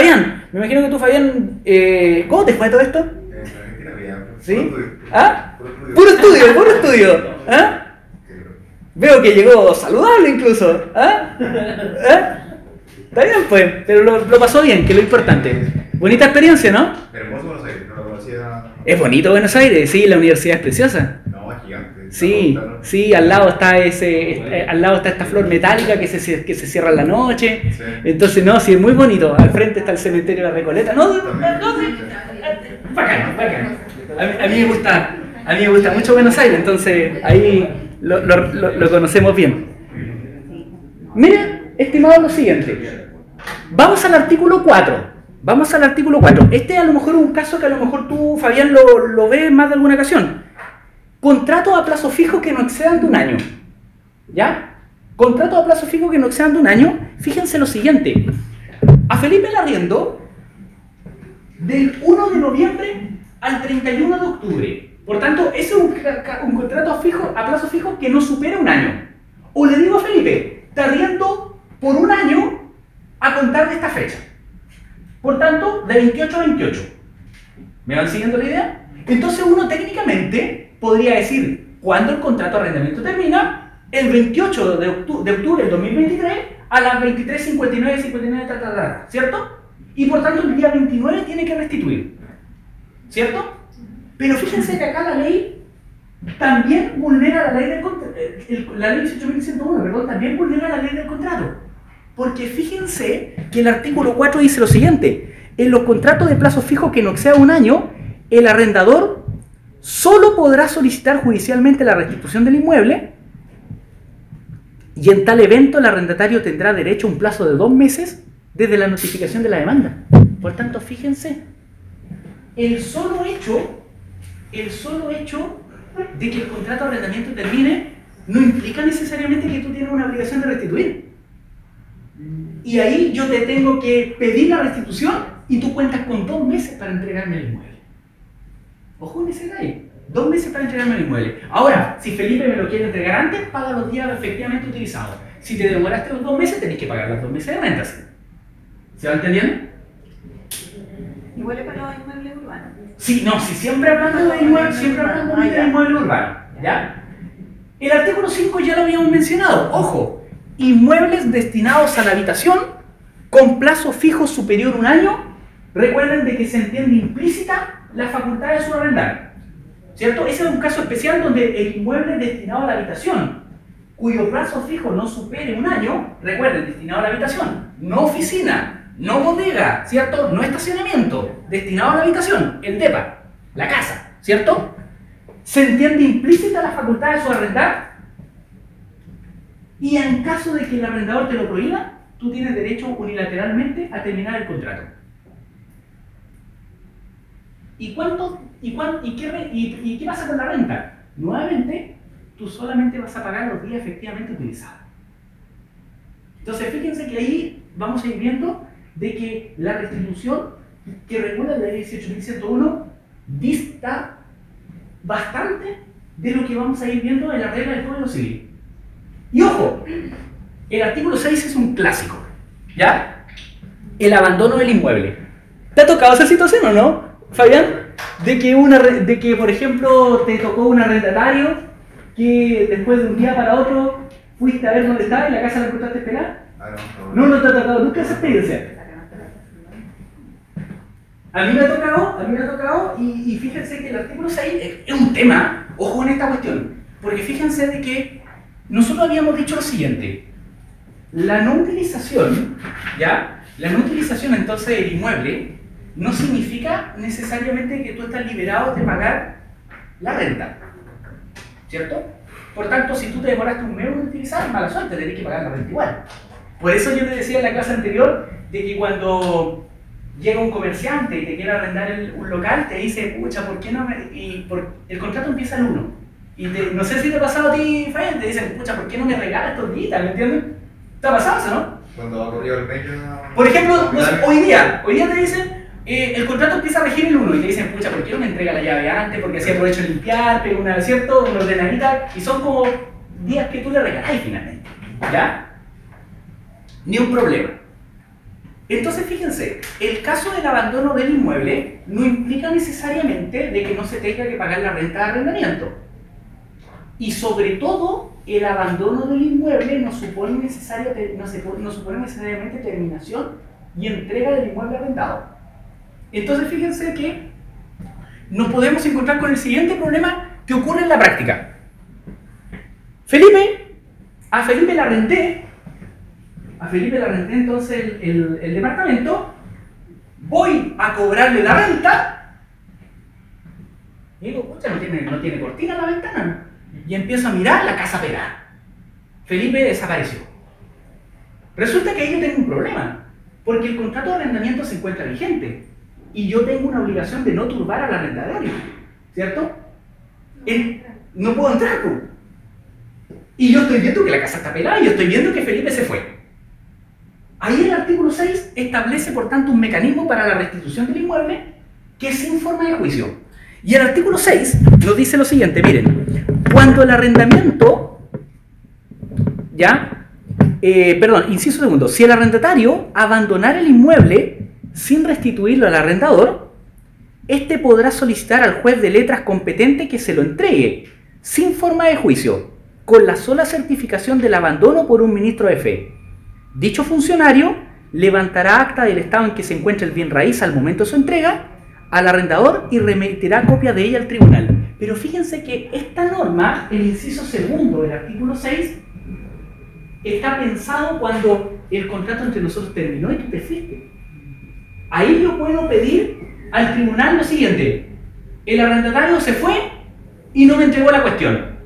Me imagino que tú, Fabián, ¿cómo te fue todo esto? Argentina bien. ¿Sí? Puro estudio. ¿Ah? Puro estudio. Puro estudio. ¿Ah? Veo que llegó saludable incluso. ¿Ah? ¿Ah? Está bien, pues, pero lo pasó bien, que es lo importante. Bonita experiencia, ¿no? Hermoso Buenos Aires, no lo conocía. Es bonito Buenos Aires, sí, la universidad es preciosa. No, es gigante. Sí, sí, al lado está esta flor metálica que se cierra en la noche. Sí. Entonces, no, sí, es muy bonito. Al frente está el cementerio de la Recoleta. No, sí, bacán, bacán. A mí me gusta mucho Buenos Aires, entonces ahí lo conocemos bien. Miren, estimado, lo siguiente. Vamos al artículo 4. Vamos al artículo 4. Este a lo mejor es un caso que a lo mejor tú, Fabián, lo ves más de alguna ocasión. Contratos a plazo fijo que no excedan de un año. ¿Ya? Contratos a plazo fijo que no excedan de un año. Fíjense lo siguiente. A Felipe le arriendo del 1 de noviembre al 31 de octubre. Por tanto, ese es un contrato a plazo fijo que no supera un año. O le digo a Felipe, te arriendo por un año a contar de esta fecha. Por tanto, de 28 a 28. ¿Me van siguiendo la idea? Entonces uno técnicamente podría decir, cuando el contrato de arrendamiento termina, el 28 de octubre del 2023 a las 23:59, ¿cierto? Y por tanto el día 29 tiene que restituir, ¿cierto? Pero fíjense que acá la ley también vulnera la ley del contrato, la ley 18.101, perdón, también vulnera la ley del contrato. Porque fíjense que el artículo 4 dice lo siguiente: en los contratos de plazo fijo que no exceda un año, el arrendador solo podrá solicitar judicialmente la restitución del inmueble, y en tal evento el arrendatario tendrá derecho a un plazo de 2 meses desde la notificación de la demanda. Por tanto, fíjense, el solo hecho de que el contrato de arrendamiento termine no implica necesariamente que tú tienes una obligación de restituir. Y ahí yo te tengo que pedir la restitución y tú cuentas con 2 meses para entregarme el inmueble. Ojo en ese detalle. 2 meses para entregarme el inmueble. Ahora, si Felipe me lo quiere entregar antes, paga los días efectivamente utilizados. Si te demoraste los 2 meses, tenés que pagar los 2 meses de renta. ¿Se va entendiendo? Igual es para los inmuebles urbanos. Sí, no, si siempre hablando de inmuebles urbanos. ¿Ya? El artículo 5 ya lo habíamos mencionado. Ojo, inmuebles destinados a la habitación con plazo fijo superior a un año. Recuerden de que se entiende implícita la facultad de subarrendar, ¿cierto? Ese es un caso especial donde el inmueble destinado a la habitación, cuyo plazo fijo no supere un año, recuerden, destinado a la habitación, no oficina, no bodega, ¿cierto? No estacionamiento, destinado a la habitación, el DEPA, la casa, ¿cierto? Se entiende implícita la facultad de subarrendar, y en caso de que el arrendador te lo prohíba, tú tienes derecho unilateralmente a terminar el contrato. ¿Y qué pasa con la renta? Nuevamente, tú solamente vas a pagar los días efectivamente utilizados. Entonces, fíjense que ahí vamos a ir viendo de que la restitución que regula la ley 18.101 dista bastante de lo que vamos a ir viendo en la regla del Código Civil. Y ojo, el artículo 6 es un clásico, ¿ya? El abandono del inmueble. ¿Te ha tocado esa situación o no, Fabián? De que por ejemplo, te tocó un arrendatario que después de un día para otro fuiste a ver dónde estaba y la casa la encontraste pelada. No te ha tocado nunca esa experiencia. A mí me ha tocado y fíjense que el artículo 6 es un tema, ojo en esta cuestión, porque fíjense de que nosotros habíamos dicho lo siguiente: la no utilización, ¿ya? La no utilización entonces del inmueble no significa necesariamente que tú estás liberado de pagar la renta, ¿cierto? Por tanto, si tú te demoraste un mes en utilizar, mala suerte, tenés que pagar la renta igual. Por eso yo te decía en la clase anterior de que cuando llega un comerciante y te quiere arrendar un local, te dice, pucha, ¿por qué no me...? El contrato empieza el 1. Y no sé si te ha pasado a ti, Fabián, te dicen, pucha, ¿por qué no me regalas estos días? ¿Me entiendes? ¿Te ha pasado eso, no? Cuando ha corrido el medio... Por ejemplo, no sé, hoy día te dicen, el contrato empieza a regir el 1 y te dicen, pucha, ¿por qué no me entrega la llave antes? Porque así aprovecho de limpiar, pego una, ¿cierto? Una ordenadita, y son como días que tú le regalás finalmente, ¿ya? Ni un problema. Entonces, fíjense, el caso del abandono del inmueble no implica necesariamente de que no se tenga que pagar la renta de arrendamiento. Y sobre todo, el abandono del inmueble no supone necesariamente terminación y entrega del inmueble arrendado. Entonces, fíjense que nos podemos encontrar con el siguiente problema que ocurre en la práctica. A Felipe le arrendé entonces el departamento, voy a cobrarle la renta, y digo, pucha, no tiene cortina la ventana, y empiezo a mirar la casa pegada. Felipe desapareció. Resulta que ahí yo tengo un problema, porque el contrato de arrendamiento se encuentra vigente, y yo tengo una obligación de no turbar al arrendatario, ¿cierto? No puedo entrar, pues. Y yo estoy viendo que la casa está pelada y yo estoy viendo que Felipe se fue. Ahí el artículo 6 establece, por tanto, un mecanismo para la restitución del inmueble que es sin forma de juicio. Y el artículo 6 nos dice lo siguiente, miren, cuando el arrendamiento, inciso segundo, si el arrendatario abandonara el inmueble sin restituirlo al arrendador, éste podrá solicitar al juez de letras competente que se lo entregue, sin forma de juicio, con la sola certificación del abandono por un ministro de fe. Dicho funcionario levantará acta del estado en que se encuentra el bien raíz al momento de su entrega al arrendador y remitirá copia de ella al tribunal. Pero fíjense que esta norma, el inciso segundo del artículo 6, está pensado cuando el contrato entre nosotros terminó y tú te fuiste. Ahí yo puedo pedir al tribunal lo siguiente: el arrendatario se fue y no me entregó la cuestión.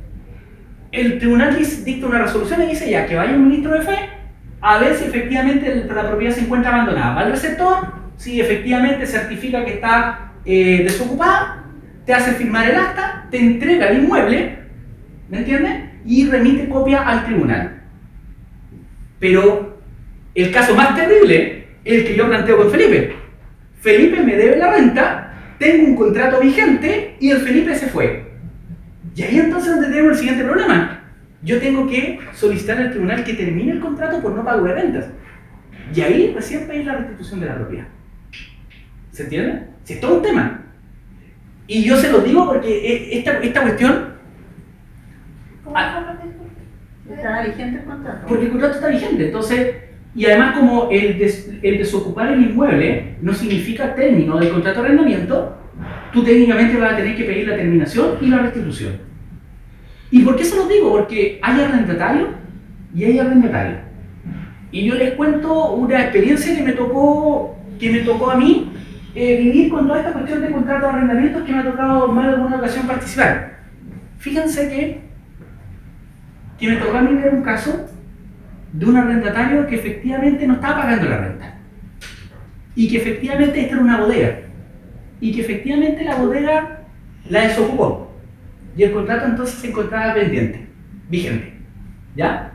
El tribunal dicta una resolución y dice ya que vaya un ministro de fe a ver si efectivamente la propiedad se encuentra abandonada. Va al receptor, si efectivamente certifica que está desocupada, te hace firmar el acta, te entrega el inmueble, ¿me entiendes? Y remite copia al tribunal. Pero el caso más terrible es el que yo planteo con Felipe. Felipe me debe la renta, tengo un contrato vigente y el Felipe se fue. Y ahí entonces donde tenemos el siguiente problema. Yo tengo que solicitar al tribunal que termine el contrato por no pago de rentas. Y ahí recién pedí la restitución de la propiedad. ¿Se entiende? Si es todo un tema. Y yo se lo digo porque esta cuestión... ¿Cómo fue la protesta? ¿Está vigente el contrato? Porque el contrato está vigente, entonces... Y además como el desocupar el inmueble no significa término del contrato de arrendamiento, tú técnicamente vas a tener que pedir la terminación y la restitución. ¿Y por qué se los digo? Porque hay arrendatario y hay arrendatario. Y yo les cuento una experiencia que me tocó a mí vivir con toda esta cuestión de contrato de arrendamientos que me ha tocado más de alguna ocasión participar. Fíjense que me tocó a mí ver un caso de un arrendatario que efectivamente no estaba pagando la renta. Y que efectivamente esta era una bodega. Y que efectivamente la bodega la desocupó. Y el contrato entonces se encontraba pendiente, vigente. ¿Ya?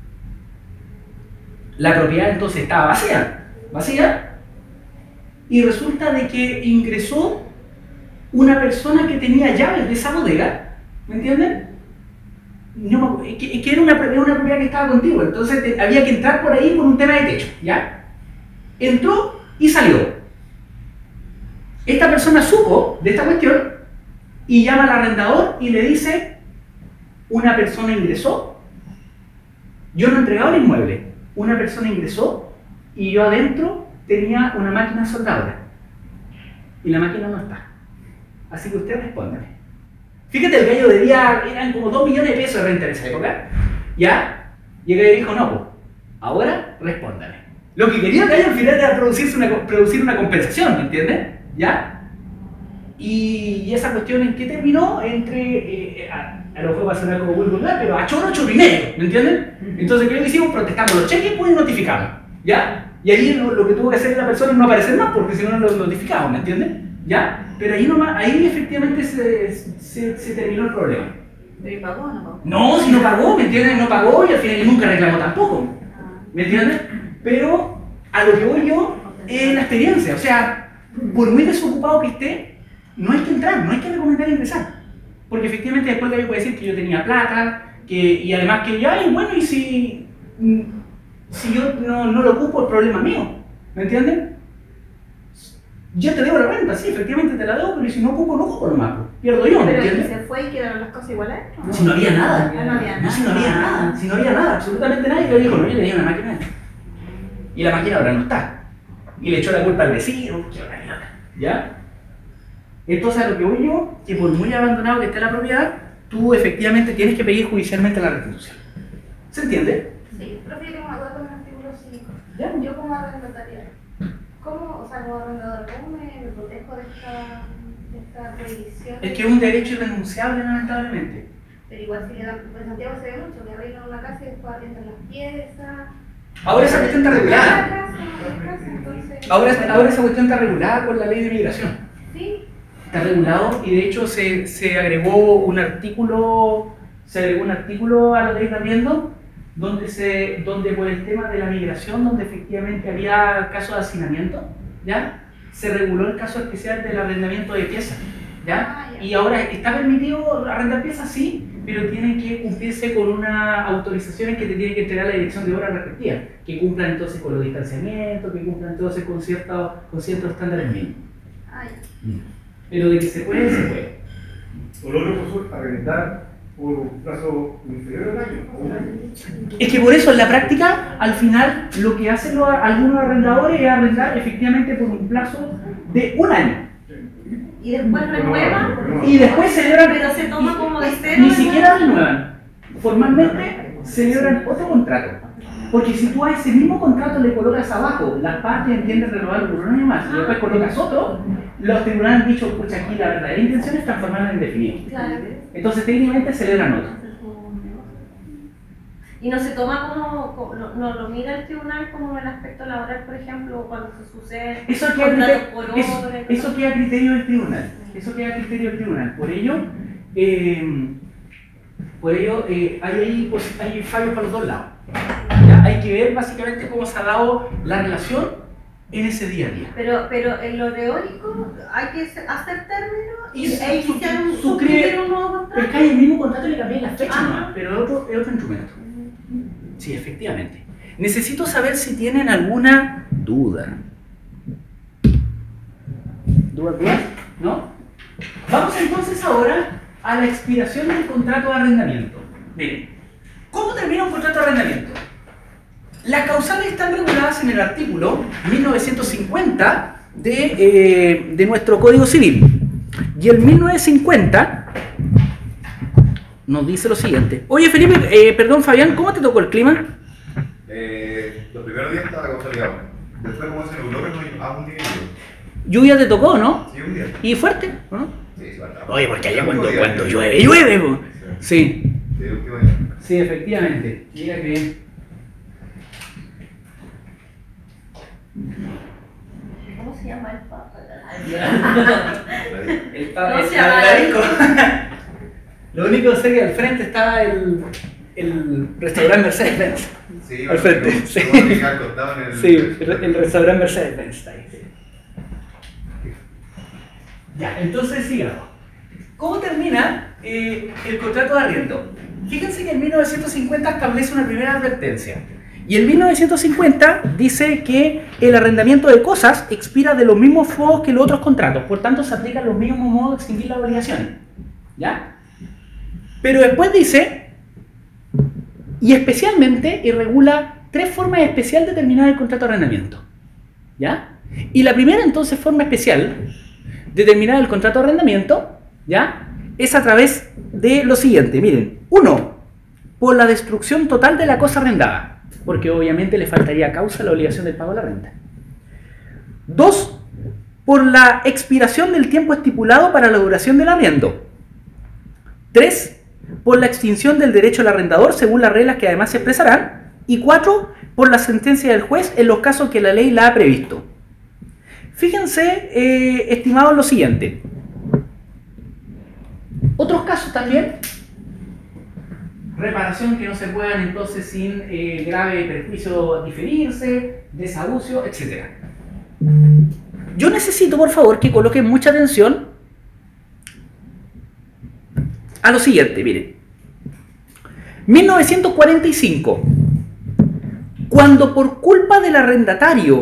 La propiedad entonces estaba vacía. Y resulta de que ingresó una persona que tenía llaves de esa bodega, ¿me entienden? No, que era una propiedad que estaba contigo, entonces había que entrar por ahí por un tema de techo, ¿ya? Entró y salió. Esta persona supo de esta cuestión y llama al arrendador y le dice: una persona ingresó, yo no he entregado el inmueble, una persona ingresó y yo adentro tenía una máquina soldadora y la máquina no está, así que usted respóndame. Fíjate, el gallo debía, eran como 2 millones de pesos de renta en esa época, ¿ya? Y el gallo dijo: no, pues, ahora respóndame. Lo que quería el gallo al final era producir una compensación, ¿me entiendes? ¿Ya? Y esa cuestión, ¿en qué terminó? Entre, a lo mejor va a sonar como muy vulgar, pero a chorro, chorro y medio, ¿me entienden? Entonces, ¿qué hicimos? Protestamos los cheques, pues, y notificamos, ¿ya? Y ahí lo que tuvo que hacer la persona es no aparecer más, porque si no lo notificamos, ¿me entienden? ¿Ya? Pero ahí efectivamente se terminó el problema. ¿Pero pagó o no pagó? No, si no pagó, ¿me entiendes? No pagó y al final nunca reclamó tampoco, ¿me entiendes? Pero a lo que voy yo es la experiencia, o sea, por muy desocupado que esté, no hay que entrar, no hay que recomendar ingresar. Porque efectivamente después de ahí puede decir que yo tenía plata, y además que ya, y bueno, y si yo no lo ocupo, el problema es mío. ¿Me entienden? Yo te debo la renta, sí, efectivamente te la debo, pero si no ocupo, no ocupo nomás, pues. Pierdo yo, ¿me Pero entiendes? se fue y quedaron las cosas iguales. ¿No? Si no había nada. Ya no había No, si no había nada, si no había nada, absolutamente nada. Y yo dijo, no, yo tenía una máquina. Y la máquina ahora no está. Y le echó la culpa al vecino, qué hora mierda. ¿Ya? Entonces a lo que voy yo, que por muy abandonado que esté la propiedad, tú efectivamente tienes que pedir judicialmente la restitución. ¿Se entiende? Sí, profe, yo tengo una duda con el artículo 5. ¿Ya? Yo como arrendataria, ¿cómo, o sea, como arrendadora, cómo me protejo de esta prohibición? Es que es un derecho irrenunciable, lamentablemente. Pero igual si le dan, en Santiago se ve mucho, que arreglan una casa y después arriendan las piezas. Ahora esa cuestión está regulada. La casa, entonces... Ahora esa cuestión está regulada por la ley de migración. Sí. Está regulado y de hecho se agregó un artículo a la ley de arriendo donde por el tema de la migración, donde efectivamente había casos de hacinamiento, ¿ya? Se reguló el caso especial del arrendamiento de piezas, ¿ya? Y ahora está permitido arrendar piezas, sí, pero tienen que cumplirse con unas autorizaciones que te tiene que entregar la dirección de obra respectiva, que cumplan entonces con los distanciamientos, que cumplan entonces con ciertos estándares mínimos. Ah, ya. Pero de que se puede, se puede. O lo otro, profesor, arrendar por un plazo inferior a un año. Es que por eso en la práctica, al final, lo que hacen algunos arrendadores es arrendar efectivamente por un plazo de un año. Y después renuevan, Y después celebran, pero se toma como de cero. ni siquiera renuevan. Formalmente celebran otro contrato. Porque si tú a ese mismo contrato le colocas abajo, las partes entienden renovarlo por un año más, y después colocas otro, los tribunales han dicho, pucha, aquí la verdadera intención es transformarlo en indefinido. Claro. Entonces técnicamente celebran otro. Y no se toma como no lo mira el tribunal como en el aspecto laboral, por ejemplo, cuando se sucede Eso queda, contratos por hora. eso queda a criterio del tribunal. Eso queda a criterio del tribunal. Por ello hay fallos para los dos lados. ¿Ya? Hay que ver básicamente cómo se ha dado la relación en ese día a día. Pero en lo teórico hay que hacer términos y Y iniciar suscribir un nuevo Pero es contrato. que hay el mismo contrato y le cambié la fecha Ah. nomás, pero es otro instrumento. Sí, efectivamente. Necesito saber si tienen alguna duda. ¿Duda? ¿No? Vamos entonces ahora a la expiración del contrato de arrendamiento. Miren, ¿cómo termina un contrato de arrendamiento? Las causales están reguladas en el artículo 1950 de nuestro Código Civil. Y el 1950 nos dice lo siguiente. Oye, Felipe, perdón, Fabián, ¿cómo te tocó el clima? Los primeros días estaba consolidado. Después, como se nubló, pero a un día. Lluvia te tocó, ¿no? Sí, un día. ¿Y fuerte? ¿No? Sí, sí, faltaba. Oye, porque allá Último día. cuando llueve, llueve, po. Sí, Sí, último día. sí, efectivamente. Mira que... ¿Cómo se llama el papa? El No se llama la disco. Lo único que sé es que al frente estaba el restaurante Mercedes-Benz. Sí, Al frente, luego- sí. luego me quedaba acostado en el. Sí, el restaurante Mercedes-Benz está ahí. Ya, entonces sigamos. ¿Cómo termina el contrato de arriendo? Fíjense que en 1950 establece una primera advertencia. Y en 1950 dice que el arrendamiento de cosas expira de los mismos modos que los otros contratos. Por tanto, se aplican los mismos modos de extinguir las obligaciones. ¿Ya? Pero después dice, y especialmente, y regula 3 formas especiales de terminar el contrato de arrendamiento. ¿Ya? Y la primera, entonces, forma especial de terminar el contrato de arrendamiento, ¿ya? Es a través de lo siguiente. Miren, 1, por la destrucción total de la cosa arrendada, porque obviamente le faltaría causa a la obligación del pago de la renta. 2, por la expiración del tiempo estipulado para la duración del arriendo. 3, por la extinción del derecho al arrendador según las reglas que además se expresarán. Y 4, por la sentencia del juez en los casos que la ley la ha previsto. Fíjense, estimados, lo siguiente. Otros casos también. Reparación que no se puedan entonces sin grave perjuicio diferirse, desahucio, etc. Yo necesito, por favor, que coloquen mucha atención a lo siguiente, miren. 1945. Cuando por culpa del arrendatario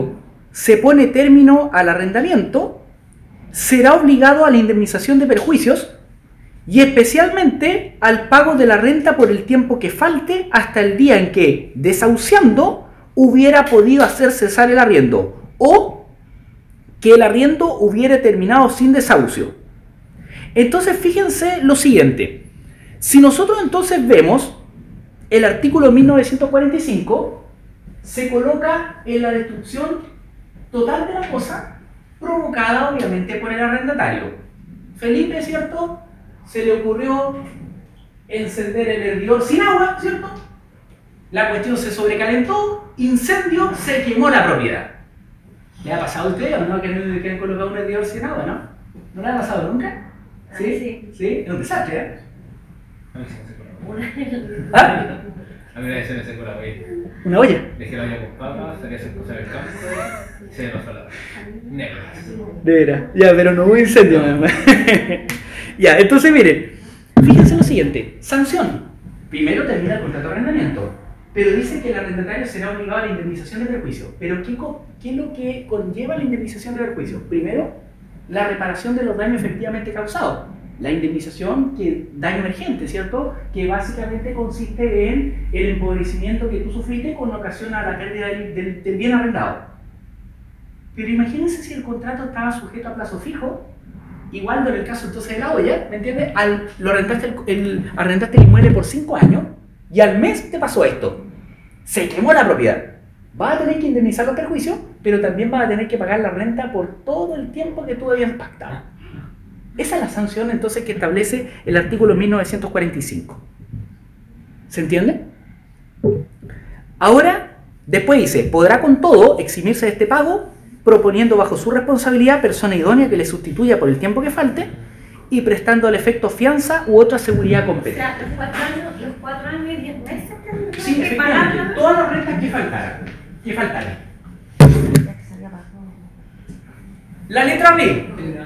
se pone término al arrendamiento, será obligado a la indemnización de perjuicios y especialmente al pago de la renta por el tiempo que falte hasta el día en que, desahuciando, hubiera podido hacer cesar el arriendo o que el arriendo hubiera terminado sin desahucio. Entonces fíjense lo siguiente, si nosotros entonces vemos el artículo 1945, se coloca en la destrucción total de la cosa, provocada obviamente por el arrendatario. Felipe, ¿cierto?, se le ocurrió encender el hervidor sin agua, ¿cierto? La cuestión se sobrecalentó, incendio, se quemó la propiedad. ¿Le ha pasado a usted o no que han colocado un hervidor sin agua, no? ¿No le ha pasado nunca? ¿Sí? ¿Sí? Es un desastre, ¿eh? A mí se me secó la olla. ¿Ah? A mí una vez se me secó la olla. ¿Una olla? Dejé la olla con papas, salí a hacer cosas en el campo y se me pasó la olla. Negras. De veras, ya, pero no hubo incendio, mamá. Ya, entonces miren, fíjense lo siguiente, sanción. Primero termina el contrato de arrendamiento, pero dice que el arrendatario será obligado a la indemnización de perjuicio. Pero ¿qué es lo que conlleva la indemnización de perjuicio? Primero, la reparación de los daños efectivamente causados. La indemnización, daño emergente, ¿cierto? Que básicamente consiste en el empobrecimiento que tú sufriste con ocasión a la pérdida del bien arrendado. Pero imagínense si el contrato estaba sujeto a plazo fijo, igual en el caso entonces de la olla, ¿me entiendes? Arrendaste el inmueble por 5 años y al mes te pasó esto. Se quemó la propiedad. Vas a tener que indemnizar los perjuicios, pero también vas a tener que pagar la renta por todo el tiempo que tú habías pactado. Esa es la sanción entonces que establece el artículo 1945. ¿Se entiende? Ahora, después dice, podrá con todo eximirse de este pago, proponiendo bajo su responsabilidad persona idónea que le sustituya por el tiempo que falte y prestando al efecto fianza u otra seguridad O competente. sea, los 4 años y 10 meses tendrían Sí, que pagar. efectivamente, todas las rentas que faltaran. La letra B.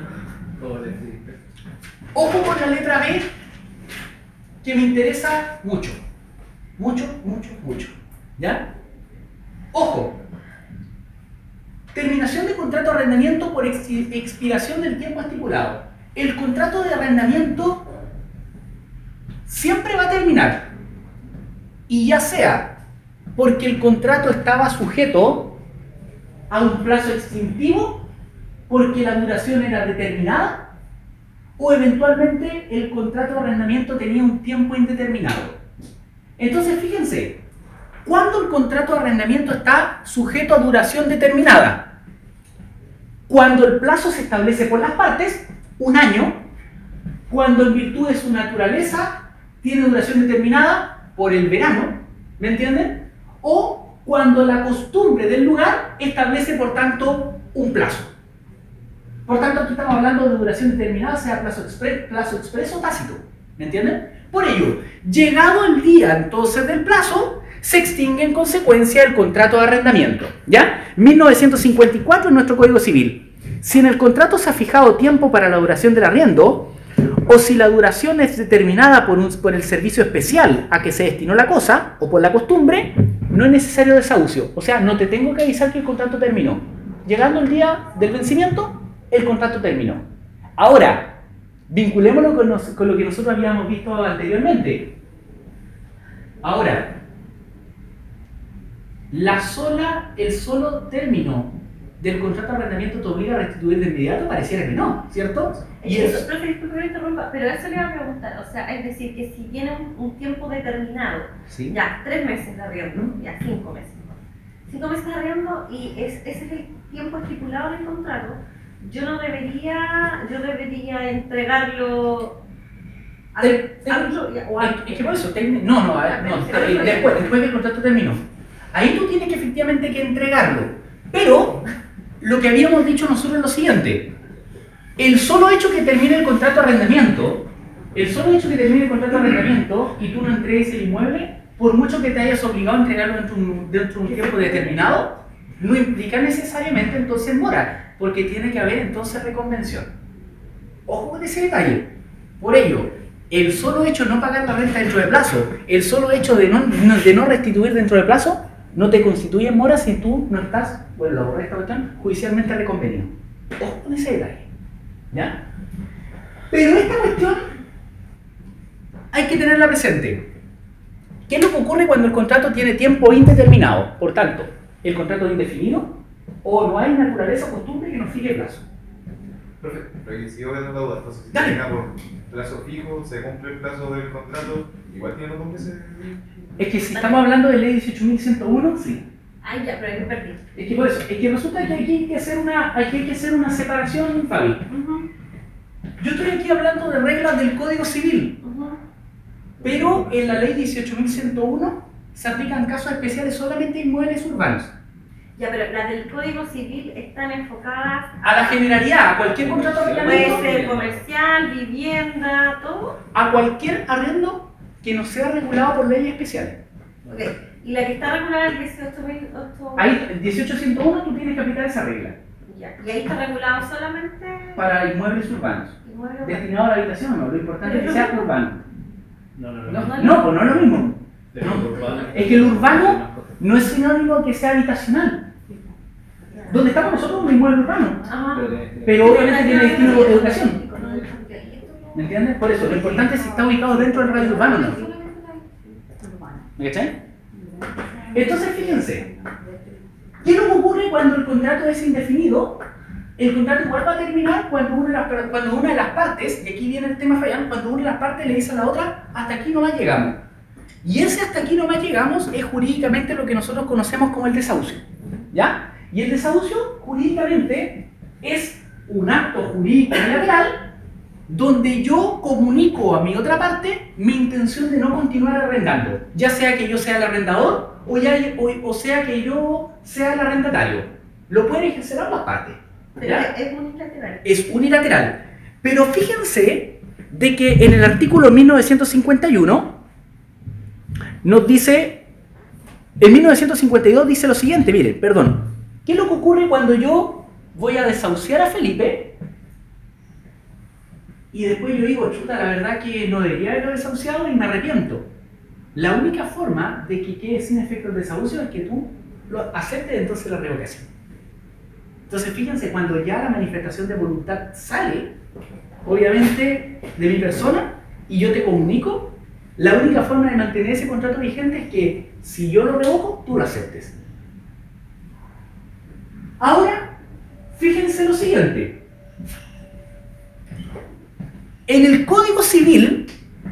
Ojo con la letra B, que me interesa mucho. Mucho. ¿Ya? Ojo. Terminación de contrato de arrendamiento por expiración del tiempo estipulado. El contrato de arrendamiento siempre va a terminar. Y ya sea porque el contrato estaba sujeto a un plazo extintivo, porque la duración era determinada, o eventualmente el contrato de arrendamiento tenía un tiempo indeterminado. Entonces, fíjense, ¿cuándo el contrato de arrendamiento está sujeto a duración determinada? Cuando el plazo se establece por las partes, 1 año, cuando en virtud de su naturaleza tiene duración determinada por el verano, ¿me entienden? O cuando la costumbre del lugar establece, por tanto, un plazo. Por tanto, aquí estamos hablando de duración determinada, sea plazo expreso o tácito, ¿me entienden? Por ello, llegado el día entonces del plazo, se extingue en consecuencia el contrato de arrendamiento, ¿ya? 1954 en nuestro Código Civil. Si en el contrato se ha fijado tiempo para la duración del arriendo, o si la duración es determinada por el servicio especial a que se destinó la cosa, o por la costumbre, no es necesario desahucio. O sea, no te tengo que avisar que el contrato terminó. Llegando el día del vencimiento, el contrato terminó. Ahora, vinculémoslo con lo que nosotros habíamos visto anteriormente. Ahora, el solo término del contrato de arrendamiento te obliga a restituir de inmediato, pareciera que no, ¿cierto? Y Eso, profe, disculpe que me interrumpa, pero eso le iba a preguntar, o sea, es decir, que si tiene un tiempo determinado, ¿sí? ya 3 meses de arriendo, ya 5 meses, 5 meses de arriendo y ese es el tiempo estipulado en el contrato, yo debería entregarlo al otro, o al... Es que por eso, después que el contrato terminó. Ahí tú tienes que efectivamente que entregarlo. Pero, lo que habíamos dicho nosotros es lo siguiente. El solo hecho que termine el contrato de arrendamiento, y tú no entregues el inmueble, por mucho que te hayas obligado a entregarlo dentro de un tiempo determinado, no implica necesariamente entonces mora, porque tiene que haber entonces reconvención. Ojo con ese detalle. Por ello, el solo hecho de no pagar la renta dentro de plazo, el solo hecho de no restituir dentro de plazo, no te constituye en mora si tú no estás, bueno, lo borré esta cuestión, judicialmente reconvenido. Ojo con ese detalle, ¿ya? Pero esta cuestión hay que tenerla presente. ¿Qué es lo que ocurre cuando el contrato tiene tiempo indeterminado? Por tanto, el contrato es indefinido o no hay naturaleza o costumbre que nos fije plazo. Perfecto, pero aquí sigo viendo la duda. Entonces, si Dale. termina por plazo fijo, se cumple el plazo del contrato, igual tiene los 2 meses. Es que si estamos hablando de ley 18.101, sí. Ay, ya, pero es que perdí. Es que por eso, es que resulta que aquí hay que hacer una separación, Fabi. Yo estoy aquí hablando de reglas del Código Civil, pero en la ley 18.101 se aplican casos especiales solamente a inmuebles urbanos. Ya, pero las del Código Civil están enfocadas A la generalidad, a cualquier contrato de arrendamiento, puede ser comercial, vivienda, todo. a cualquier arrendo que no sea regulado por leyes especiales. Ok. Y la que está regulada es 18.008. Ahí, 18.101 tú tienes que aplicar esa regla Ya. Y ahí está regulado solamente para inmuebles urbanos. inmuebles. Destinado a la habitación, no, lo importante es que sea urbano. No, No, pues no es lo mismo. Es que el urbano no es sinónimo que sea habitacional. Donde estamos nosotros, un inmueble urbano. Ajá. Pero obviamente tiene destino de educación. ¿Me entiendes? Por eso, lo importante es si está ubicado dentro del radio urbano o no. ¿Me cachai? Entonces, fíjense. ¿Qué es lo que ocurre cuando el contrato es indefinido? El contrato igual va a terminar cuando una de las partes, y aquí viene el tema fallando, cuando una de las partes le dice a la otra, hasta aquí nomás llegamos. Y ese hasta aquí nomás llegamos es jurídicamente lo que nosotros conocemos como el desahucio. ¿Ya? Y el desahucio, jurídicamente, es un acto jurídico bilateral donde yo comunico a mi otra parte mi intención de no continuar arrendando, ya sea que yo sea el arrendador o sea que yo sea el arrendatario. Lo pueden ejercer ambas partes. Pero ¿Ya? es unilateral. Es unilateral. Pero fíjense de que en el artículo 1951 nos dice, en 1952 dice lo siguiente, miren, perdón. ¿Qué es lo que ocurre cuando yo voy a desahuciar a Felipe y después yo digo, chuta, la verdad que no debería haberlo desahuciado y me arrepiento? La única forma de que quede sin efecto el desahucio es que tú lo aceptes entonces la revocación. Entonces fíjense, cuando ya la manifestación de voluntad sale, obviamente, de mi persona y yo te comunico, la única forma de mantener ese contrato vigente es que si yo lo revoco, tú lo aceptes. Ahora, fíjense lo siguiente. En el Código Civil,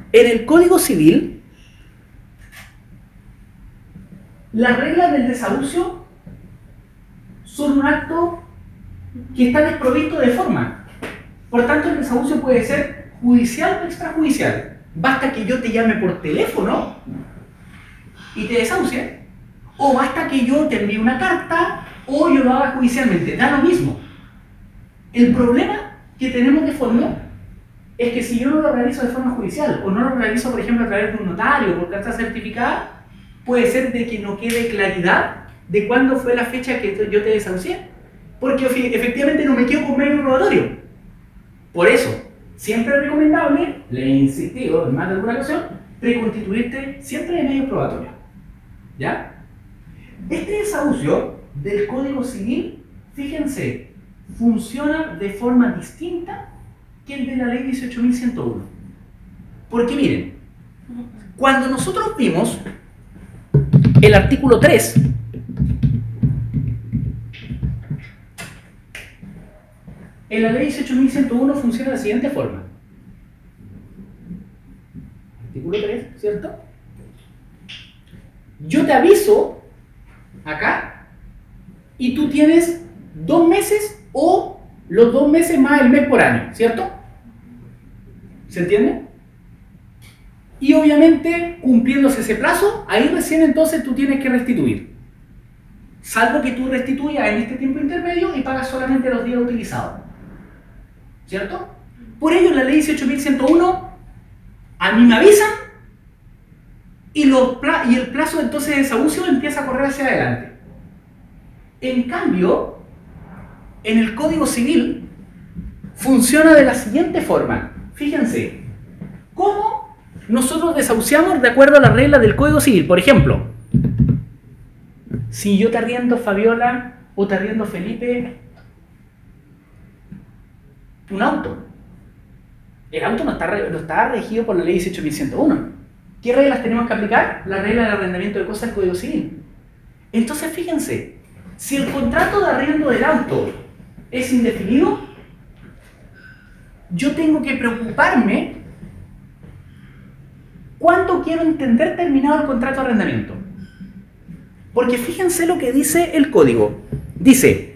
las reglas del desahucio son un acto que está desprovisto de forma. Por tanto, el desahucio puede ser judicial o extrajudicial. Basta que yo te llame por teléfono y te desahucie, o basta que yo te envíe una carta o yo lo haga judicialmente. Da lo mismo. El problema que tenemos de fondo es que si yo no lo realizo de forma judicial o no lo realizo, por ejemplo, a través de un notario por carta certificada, puede ser de que no quede claridad de cuándo fue la fecha que yo te desahucié, porque efectivamente no me quedo con medio probatorio. Por eso, siempre es recomendable, le he insistido en más de alguna ocasión, preconstituirte siempre de medio probatorio. ¿Ya? Este desahucio del Código Civil, fíjense, funciona de forma distinta que el de la ley 18.101. Porque miren, cuando nosotros vimos el artículo 3, en la ley 18.101 funciona de la siguiente forma. Artículo 3, ¿cierto? Yo te aviso acá y tú tienes 2 meses o los 2 meses más el mes por año, ¿cierto? ¿Se entiende? Y obviamente, cumpliéndose ese plazo, ahí recién entonces tú tienes que restituir. Salvo que tú restituyas en este tiempo intermedio y pagas solamente los días utilizados. ¿Cierto? Por ello, en la ley 18.101, a mí me avisan y el plazo entonces de desahucio empieza a correr hacia adelante. En cambio, en el Código Civil funciona de la siguiente forma. Fíjense, ¿cómo nosotros desahuciamos de acuerdo a las reglas del Código Civil? Por ejemplo, si yo te arriendo, Fabiola, o te arriendo, Felipe, un auto? El auto no está regido por la ley 18.101. ¿Qué reglas tenemos que aplicar? La regla del arrendamiento de cosas del Código Civil. Entonces, fíjense, si el contrato de arriendo del auto es indefinido, yo tengo que preocuparme cuándo quiero entender terminado el contrato de arrendamiento. Porque fíjense lo que dice el código. Dice,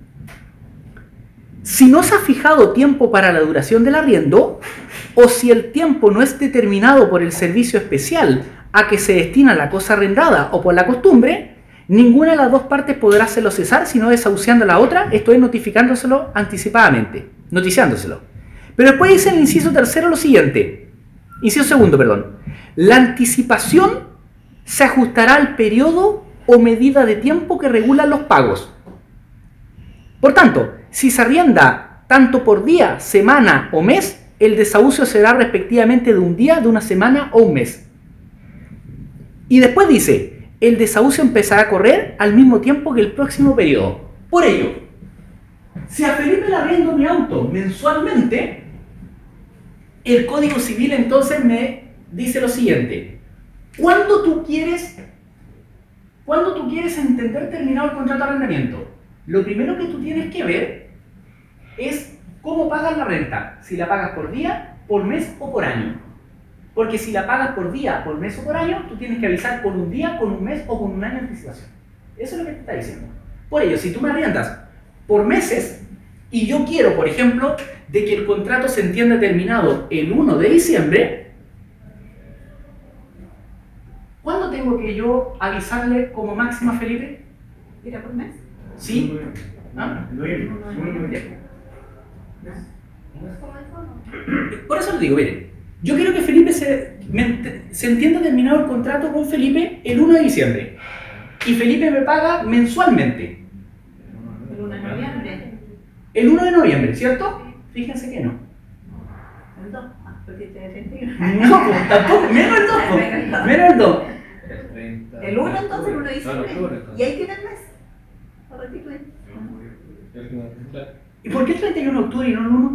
si no se ha fijado tiempo para la duración del arriendo, o si el tiempo no es determinado por el servicio especial a que se destina la cosa arrendada o por la costumbre, ninguna de las dos partes podrá hacerlo cesar, sino desahuciando a la otra, esto es notificándoselo anticipadamente, noticiándoselo. Pero después dice en el inciso tercero lo siguiente, inciso segundo, perdón. La anticipación se ajustará al periodo o medida de tiempo que regulan los pagos. Por tanto, si se arrienda tanto por día, semana o mes, el desahucio será respectivamente de un día, de una semana o un mes. Y después dice, el desahucio empezará a correr al mismo tiempo que el próximo periodo. Por ello, si a Felipe le arriendo mi auto mensualmente, el Código Civil entonces me dice lo siguiente. ¿Cuándo tú quieres entender terminado el contrato de arrendamiento? Lo primero que tú tienes que ver es cómo pagas la renta. Si la pagas por día, por mes o por año. Porque si la pagas por día, por mes o por año, tú tienes que avisar con un día, con un mes o con un año de anticipación. Eso es lo que te está diciendo. Por ello, si tú me arriendas por meses y yo quiero, por ejemplo, de que el contrato se entienda terminado el 1 de diciembre, ¿cuándo tengo que yo avisarle como máximo a Felipe? ¿Era por mes? ¿Sí? ¿Ah? Noviembre. Por eso lo digo, miren, yo quiero que Felipe se entienda terminado el contrato con Felipe el 1 de diciembre y Felipe me paga mensualmente. El 1 de noviembre. El 1 de noviembre, ¿cierto? Fíjense que no. El 2, porque te defendí. No, pues, tampoco, menos el 2. Menos el 2. El 1 entonces, el 1 de diciembre. Y ahí tiene el mes. Para ti, pues. ¿Y por qué el 31 de octubre y no el 1?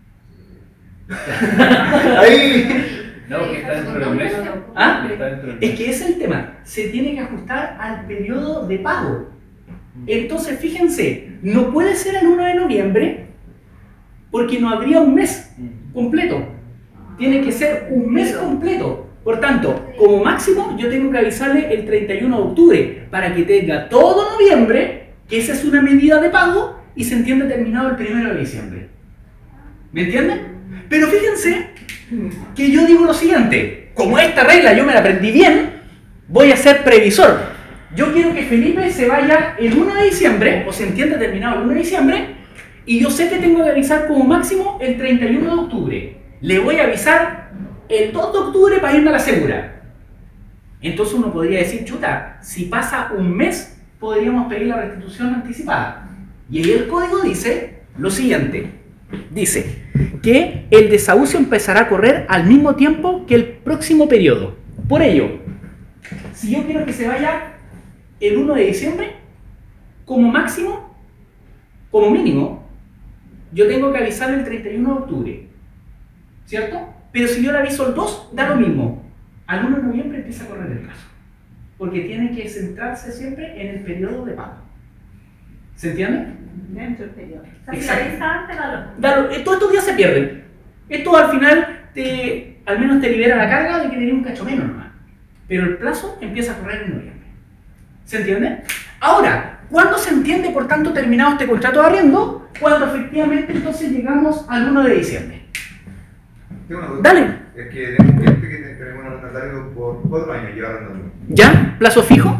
Ahí. No, que está dentro del mes. ¿Ah? Está dentro del Es mes. que ese es el tema. Se tiene que ajustar al periodo de pago. Entonces, fíjense, no puede ser el 1 de noviembre porque no habría un mes completo. Tiene que ser un mes completo. Por tanto, como máximo, yo tengo que avisarle el 31 de octubre para que tenga todo noviembre, que esa es una medida de pago, y se entienda terminado el 1 de diciembre. ¿Me entienden? Pero fíjense que yo digo lo siguiente, como esta regla yo me la aprendí bien, voy a ser previsor. Yo quiero que Felipe se vaya el 1 de diciembre, o se entienda terminado el 1 de diciembre, y yo sé que tengo que avisar como máximo el 31 de octubre. Le voy a avisar el 2 de octubre para irme a la segura. Entonces uno podría decir, chuta, si pasa un mes, podríamos pedir la restitución anticipada. Y ahí el código dice lo siguiente. Dice que el desahucio empezará a correr al mismo tiempo que el próximo periodo. Por ello, si yo quiero que se vaya el 1 de diciembre, como máximo, como mínimo, yo tengo que avisarle el 31 de octubre. ¿Cierto? Pero si yo le aviso el 2, da lo mismo. Al 1 de noviembre empieza a correr el plazo. Porque tiene que centrarse siempre en el periodo de pago. ¿Se entiende? Dentro del periodo. O sea, si la avisa antes, Todos estos días se pierden. Esto al final al menos te libera la carga de que tenés un cacho menos nomás. Pero el plazo empieza a correr en noviembre. ¿Se entiende? Ahora, ¿cuándo se entiende por tanto terminado este contrato de arriendo? Cuando efectivamente entonces llegamos al 1 de diciembre. Tengo una duda. Dale. Es que tenemos gente que tenemos un arrendatario por 4 años lleva arrendando. ¿Ya? ¿Plazo fijo?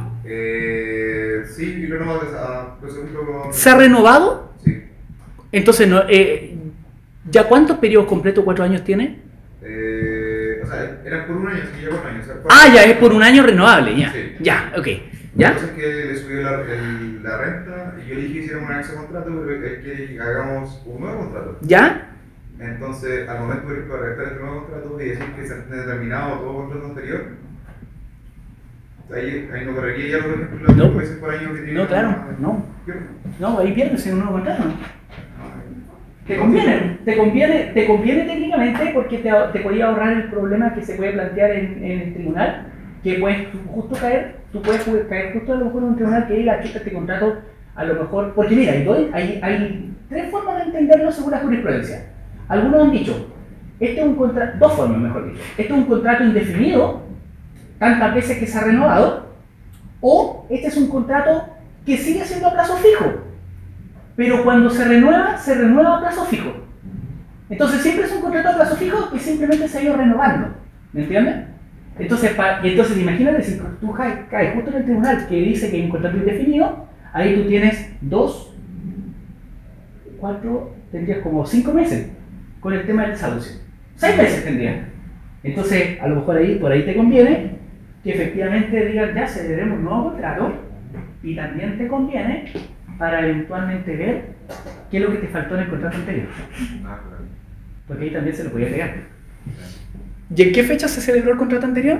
Sí, y renovado por ejemplo. ¿Se ha renovado? Sí. Entonces, no, ¿ya cuántos periodos completos 4 años tiene? O sea, era por un año, así que ya 4 años. O sea, Ah, ya, es por un año renovable, ya. Sí. Ya, ok. ¿Ya? Entonces que le subió la renta y yo le dije que hiciéramos un anexo de contrato, pero él quiere que hagamos un nuevo contrato. ¿Ya? Entonces, al momento de redactar este nuevo contrato y decir que se ha determinado todo contrato anterior, Ahí no correría ya, por ejemplo, los No. 5 meses por año que tiene. No, claro, no. No, ahí pierdes en un nuevo contrato, ¿no? Te conviene técnicamente porque te podía ahorrar el problema que se puede plantear en el tribunal, que puedes justo caer, tú puedes caer justo a lo mejor en un tribunal que diga, chuta, este contrato, a lo mejor, porque mira, hay tres formas de entenderlo según la jurisprudencia. Algunos han dicho, este es un contrato, dos formas mejor dicho, este es un contrato indefinido, tantas veces que se ha renovado, o este es un contrato que sigue siendo a plazo fijo, pero cuando se renueva a plazo fijo. Entonces siempre es un contrato a plazo fijo que simplemente se ha ido renovando, ¿me entiendes? Entonces imagínate si tú caes justo en el tribunal que dice que hay un contrato indefinido, ahí tú tienes 2, 4, tendrías como 5 meses con el tema del desahucio. 6 meses tendrías. Entonces, a lo mejor por ahí te conviene que efectivamente digas, ya cederemos un nuevo contrato, y también te conviene para eventualmente ver qué es lo que te faltó en el contrato anterior. Porque ahí también se lo podía pegar. ¿Y en qué fecha se celebró el contrato anterior?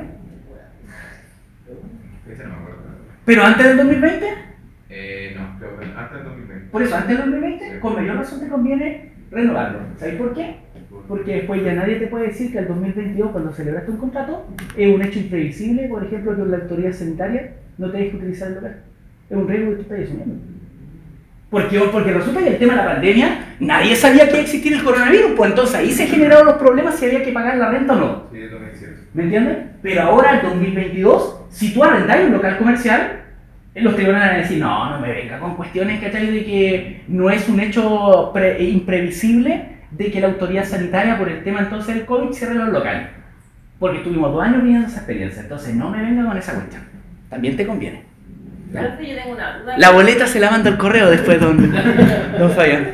Ese no me acuerdo. ¿Pero antes del 2020? No, creo que antes del 2020. Por eso, antes del 2020, con mayor razón te conviene renovarlo. ¿Sabes por qué? Porque después ya nadie te puede decir que el 2022, cuando celebraste un contrato, es un hecho imprevisible, por ejemplo, que la autoridad sanitaria no te deje utilizar el local. Es un riesgo que tú estás asumiendo. Porque resulta que el tema de la pandemia, nadie sabía que iba a existir el coronavirus, pues entonces ahí se generaron los problemas si había que pagar la renta o no. Sí, es lo que es cierto. ¿Me entiendes? Pero ahora, en 2022, si tú arrendas un local comercial, los tribunales van a decir, no me venga con cuestiones, ¿cachai? De que no es un hecho imprevisible de que la autoridad sanitaria, por el tema entonces del COVID, cierre los locales. Porque estuvimos 2 años viviendo esa experiencia, entonces no me venga con esa cuestión. También te conviene. Profe, yo tengo una duda. La boleta se la manda al correo después, don Fabián.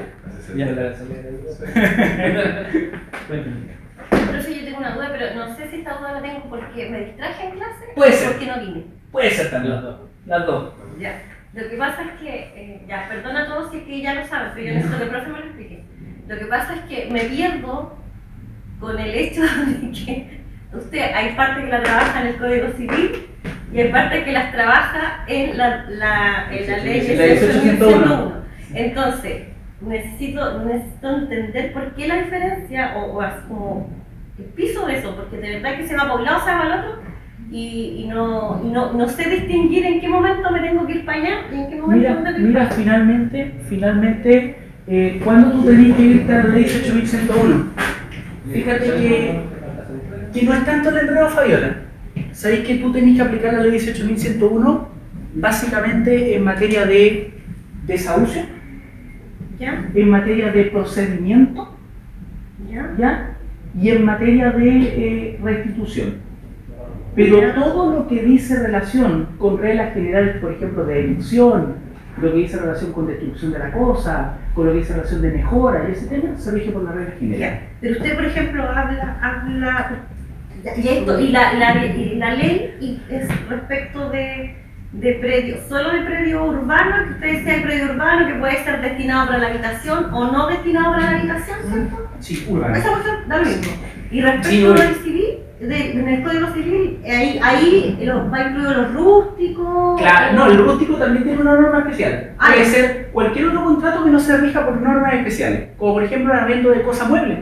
Profe, yo tengo una duda, pero no sé si esta duda la tengo porque me distraje en clase Puede o ser. porque no vine. Puede ser también. Las dos. Ya. Lo que pasa es que, ya, perdona a todos si es que ya lo saben, pero yo necesito que el profe me lo explique. Lo que pasa es que me pierdo con el hecho de que hay parte que la trabaja en el Código Civil y hay parte que las trabaja en la ley 18.101. Entonces, necesito entender por qué la diferencia, o así como el piso de eso, porque de verdad que se va para un lado, se va para el otro, y no sé distinguir en qué momento me tengo que ir para allá y en qué momento me tengo que ir para allá. Finalmente, ¿cuándo tú tenés que irte a la ley 18.101? Fíjate que no es tanto el enredo, Fabiola. ¿Sabéis que tú tenés que aplicar la ley 18.101 básicamente en materia de desahucio, ¿Ya? en materia de procedimiento, ¿Ya? ¿ya? Y en materia de restitución? Pero todo lo que dice relación con reglas generales, por ejemplo, de evicción, lo que dice relación con destrucción de la cosa, con lo que dice relación de mejora y ese tema, se rige por las reglas generales. Ya. Pero usted, por ejemplo, habla y la ley es respecto de predios, solo de predio urbano, que usted decía el predio urbano que puede ser destinado para la habitación o no destinado para la habitación, ¿cierto? Sí, urbano. Esa cuestión da lo mismo. Y respecto Sí, del civil, en el Código Civil, ahí va incluido los rústicos. Claro, no, el rústico también tiene una norma especial. Ah, Puede ya. ser cualquier otro contrato que no se rija por normas especiales, como por ejemplo el arrendo de cosas muebles.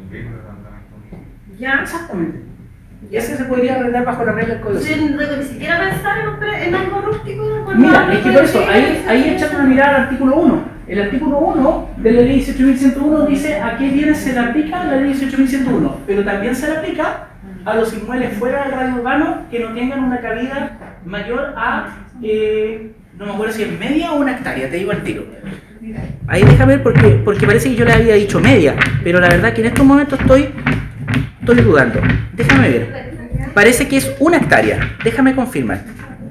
Ya. Exactamente. Y ese se podría arrendar bajo la regla del Código Civil. Sin ni siquiera pensar en algo rústico. Mira, es que por eso, ahí echan una mirada al artículo 1. El artículo 1 de la ley 18.101 dice a qué bienes se le aplica la ley 18.101, pero también se le aplica a los inmuebles fuera del radio urbano que no tengan una cabida mayor a, no me acuerdo si es media o 1 hectárea, te digo al tiro. Ahí déjame ver porque parece que yo le había dicho media, pero la verdad que en estos momentos estoy dudando. Déjame ver. Parece que es 1 hectárea, déjame confirmar.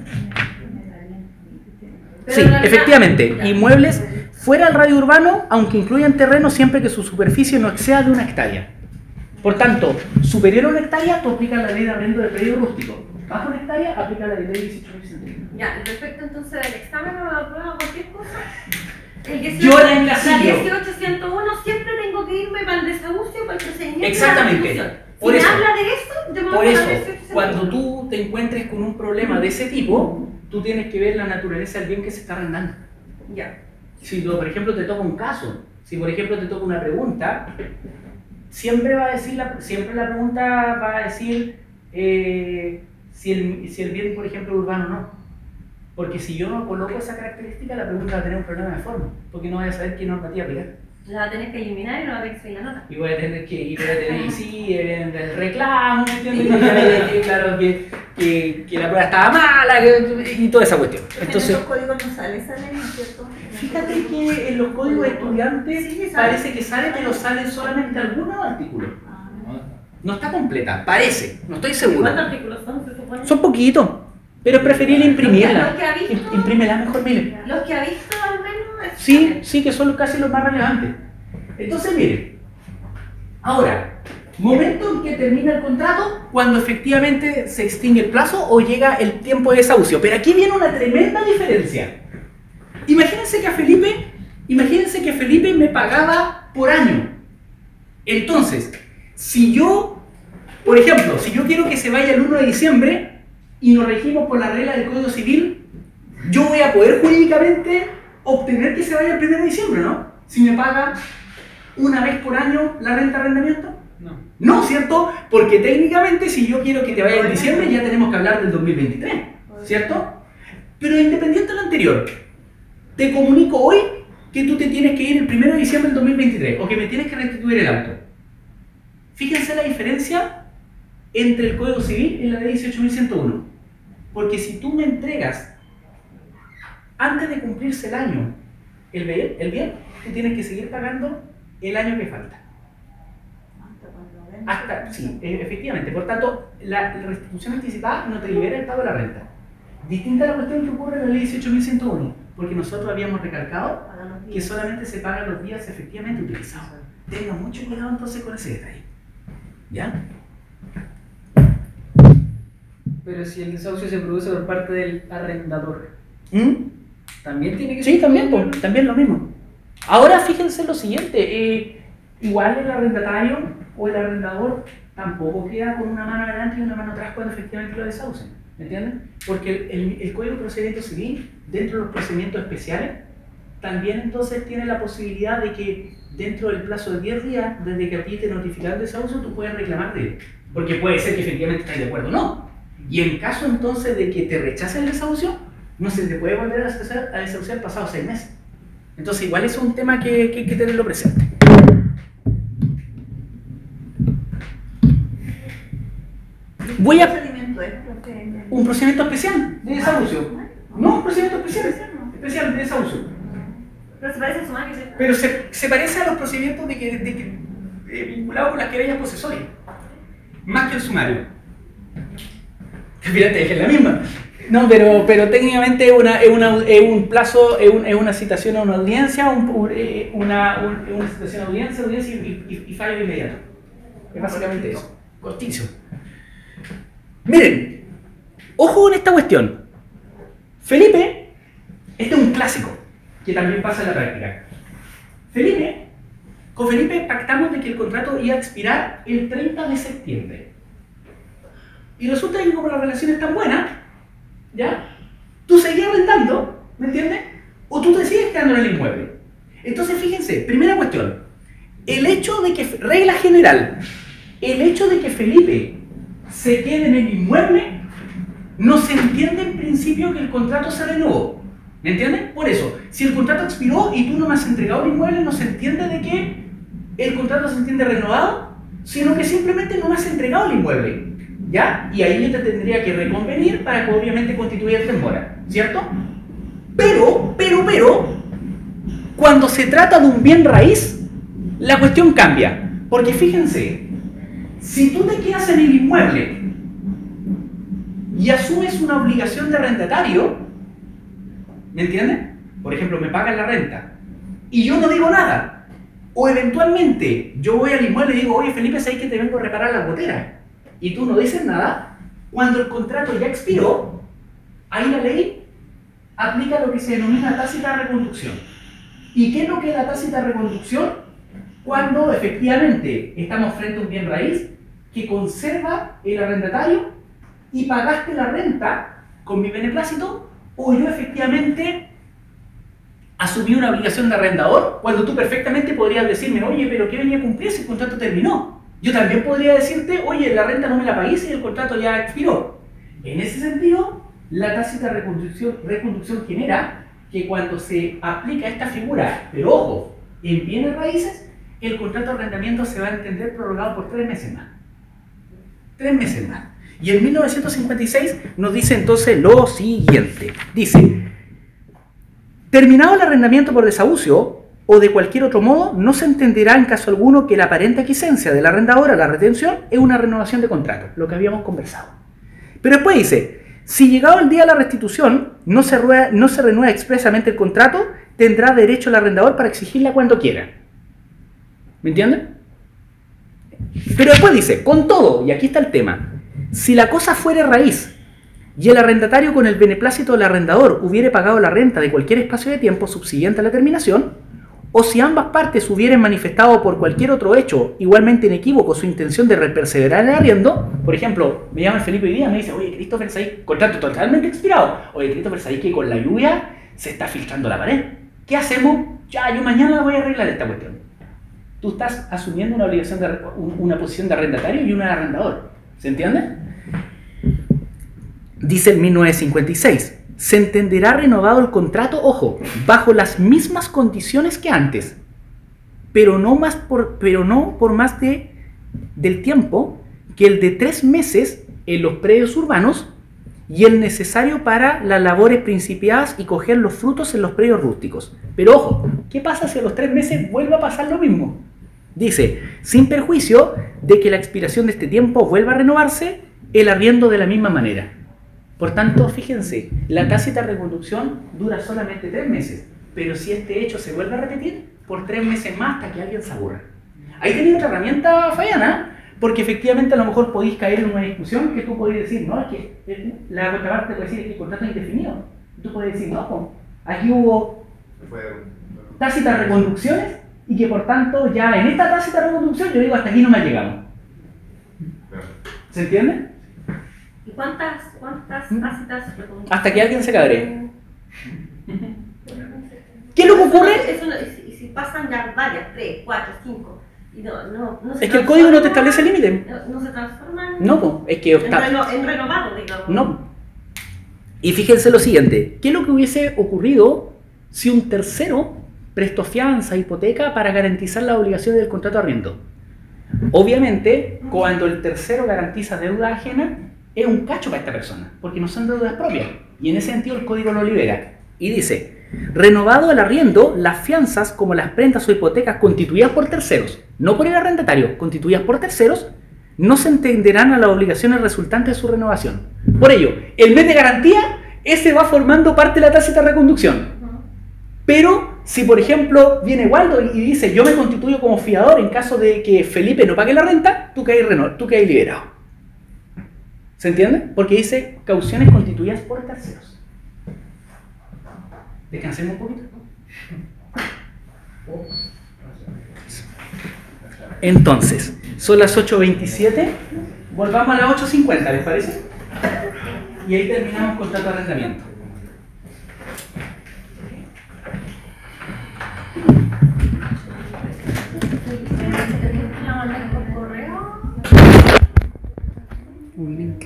Sí, efectivamente, inmuebles fuera del radio urbano, aunque incluyan terreno siempre que su superficie no exceda de 1 hectárea. Por tanto, superior a 1 hectárea, tú aplicas la ley de arrendo de predio rústico. Bajo 1 hectárea, aplica la ley 18.101. Ya, respecto entonces del examen o la prueba o cualquier cosa, Yo la encasillo. La 18.101 siempre tengo que irme para el desahucio, para el procedimiento. Exactamente. De la restitución. Por si eso. me habla de eso, yo me Por voy a eso, la 18.101. cuando tú te te encuentres con un problema de ese tipo, tú tienes que ver la naturaleza del bien que se está arrendando. Ya. Si por ejemplo te toca un caso, si por ejemplo te toca una pregunta, siempre la pregunta va a decir si el bien, por ejemplo, es urbano o no. Porque si yo no coloco esa característica, la pregunta va a tener un problema de forma, porque no voy a saber qué normativa aplicar. La va a tener que eliminar y no va a tener que seguir la nota. Y voy a tener que sí, el reclamo, ¿me entiendes? Claro, que la prueba estaba mala y toda esa cuestión. Entonces, en los códigos no sale esa ley, ¿cierto? Fíjate que en los códigos de estudiantes Sí, sale. parece que sale, pero salen solamente algunos artículos. No está completa, parece, no estoy seguro. ¿Cuántos artículos son, se supone? Son poquitos, pero es preferible imprimirla. Los que ha visto- Imprímela mejor, mire. Los que ha visto al menos. Sí, que son casi los más relevantes. Entonces, mire, ahora, momento en que termina el contrato, cuando efectivamente se extingue el plazo o llega el tiempo de desahucio. Pero aquí viene una tremenda diferencia. Imagínense que Felipe me pagaba por año. Entonces, si yo, por ejemplo, si yo quiero que se vaya el 1 de diciembre y nos regimos por la regla del Código Civil, yo voy a poder jurídicamente obtener que se vaya el 1 de diciembre, ¿no? Si me paga una vez por año la renta de arrendamiento. No, ¿cierto? Porque técnicamente si yo quiero que te vaya en diciembre ya tenemos que hablar del 2023, ¿cierto? Pero independiente de lo anterior, te comunico hoy que tú te tienes que ir el 1 de diciembre del 2023 o que me tienes que restituir el auto. Fíjense la diferencia entre el Código Civil y la ley 18.101. Porque si tú me entregas antes de cumplirse el año el bien, tú tienes que seguir pagando el año que falta. Sí, efectivamente. Por tanto, la restitución anticipada no te libera el pago de la renta. Distinta a la cuestión que ocurre en la ley 18.101, porque nosotros habíamos recalcado que solamente se pagan los días efectivamente utilizados. Tengan mucho cuidado entonces con ese detalle. ¿Ya? Pero si el desahucio se produce por parte del arrendador, también tiene que ser. Sí, también lo mismo. Ahora fíjense lo siguiente, igual el arrendatario o el arrendador tampoco queda con una mano adelante y una mano atrás cuando efectivamente lo desahucen, ¿me entienden? Porque el Código de Procedimiento Civil, dentro de los procedimientos especiales, también entonces tiene la posibilidad de que dentro del plazo de 10 días, desde que a ti te notifican el desahucio, tú puedes reclamar de él. Porque puede ser que efectivamente estés de acuerdo o no. Y en caso entonces de que te rechace el desahucio, no se te puede volver a desahuciar pasados 6 meses. Entonces igual es un tema que hay que tenerlo presente. Voy a... Un procedimiento especial de desahucio. No, un procedimiento especial de desahucio. Pero se parece a sumario, ¿cierto? Pero se parece a los procedimientos vinculados con las querellas posesorias. Más que el sumario. Fíjate, te dije la misma. No, pero técnicamente es un plazo, es una citación a una audiencia, una citación a audiencia y fallo inmediato. Es básicamente eso. Corticio. Miren, ojo con esta cuestión. Felipe, este es un clásico que también pasa en la práctica. Con Felipe pactamos de que el contrato iba a expirar el 30 de septiembre. Y resulta que como la relación es tan buena, ¿ya? Tú seguías rentando, ¿me entiendes? O tú te sigues quedando en el inmueble. Entonces fíjense, primera cuestión, el hecho de que, regla general, el hecho de que Felipe se quede en el inmueble, no se entiende en principio que el contrato se renovó. ¿Me entienden? Por eso, si el contrato expiró y tú no me has entregado el inmueble, no se entiende de que el contrato se entiende renovado, sino que simplemente no me has entregado el inmueble. ¿Ya? Y ahí yo te tendría que reconvenir para que obviamente constituyerte en mora, ¿cierto? Pero, cuando se trata de un bien raíz, la cuestión cambia. Porque fíjense, si tú te quedas en el inmueble y asumes una obligación de arrendatario, ¿me entiendes? Por ejemplo, me pagan la renta y yo no digo nada. O eventualmente yo voy al inmueble y digo, oye Felipe, ¿sabes que te vengo a reparar la gotera? Y tú no dices nada, cuando el contrato ya expiró, ahí la ley aplica lo que se denomina tácita reconducción. ¿Y qué es lo que es la tácita reconducción? Cuando efectivamente estamos frente a un bien raíz que conserva el arrendatario y pagaste la renta con mi beneplácito, o yo efectivamente asumí una obligación de arrendador cuando tú perfectamente podrías decirme, oye, pero ¿qué venía a cumplir si el contrato terminó? Yo también podría decirte, oye, la renta no me la pagué y el contrato ya expiró. En ese sentido, la tácita reconducción genera que cuando se aplica esta figura, pero ojo, en bienes raíces, el contrato de arrendamiento se va a entender prorrogado por 3 meses más. 3 meses más. Y en 1956 nos dice entonces lo siguiente. Dice, terminado el arrendamiento por desahucio o de cualquier otro modo, no se entenderá en caso alguno que la aparente aquiescencia del arrendador a la retención es una renovación de contrato, lo que habíamos conversado. Pero después dice, si llegado el día de la restitución no se renueva expresamente el contrato, tendrá derecho el arrendador para exigirla cuando quiera. ¿Me entienden? Pero después dice, con todo, y aquí está el tema, si la cosa fuere raíz y el arrendatario con el beneplácito del arrendador hubiere pagado la renta de cualquier espacio de tiempo subsiguiente a la terminación, o si ambas partes hubieran manifestado por cualquier otro hecho igualmente inequívoco su intención de perseverar en el arriendo, por ejemplo, me llama el Felipe hoy día y me dice, oye, Christopher, ¿sabes? Contrato totalmente expirado. Oye, Christopher, ¿sabes que con la lluvia se está filtrando la pared? ¿Qué hacemos? Ya, yo mañana voy a arreglar esta cuestión. Tú estás asumiendo una obligación una posición de arrendatario y una de arrendador. ¿Se entiende? Dice en 1956, se entenderá renovado el contrato, ojo, bajo las mismas condiciones que antes, pero no por más del tiempo que el de 3 meses en los predios urbanos y el necesario para las labores principiadas y coger los frutos en los predios rústicos. Pero ojo, ¿qué pasa si a los 3 meses vuelve a pasar lo mismo? Dice, sin perjuicio de que la expiración de este tiempo vuelva a renovarse el arriendo de la misma manera. Por tanto, fíjense, la tácita reconducción dura solamente 3 meses, pero si este hecho se vuelve a repetir, por 3 meses más hasta que alguien se aburra. Ahí tenéis otra herramienta, Fayana, porque efectivamente a lo mejor podéis caer en una discusión que tú podéis decir, no, es que la contraparte puede decir que el contrato es indefinido. Tú puedes decir, no, aquí hubo tácitas reconducciones y que por tanto ya en esta tácita reconducción yo digo hasta aquí no me llegamos. ¿Se entiende? ¿Y cuántas tácitas? Hasta que alguien se cabree. ¿Qué es lo que ocurre? Y si pasan ya varias, 3, 4, 5, y no es que el código no te establece límite. No se transforman. No, es que en renovado, digamos. No. Y fíjense lo siguiente, ¿qué es lo que hubiese ocurrido si un tercero prestó fianza, hipoteca para garantizar las obligaciones del contrato de arriendo? Obviamente, cuando el tercero garantiza deuda ajena, es un cacho para esta persona, porque no son deudas propias. Y en ese sentido el código lo libera. Y dice, renovado el arriendo, las fianzas como las prendas o hipotecas constituidas por terceros, no por el arrendatario, constituidas por terceros, no se entenderán a las obligaciones resultantes de su renovación. Por ello, el mes de garantía, ese va formando parte de la tácita reconducción. Pero si, por ejemplo, viene Waldo y dice, yo me constituyo como fiador en caso de que Felipe no pague la renta, tú caes liberado. ¿Se entiende? Porque dice cauciones constituidas por terceros. Descansemos un poquito. Entonces, son las 8:27. Volvamos a las 8:50, ¿les parece? Y ahí terminamos contrato de arrendamiento. Un link.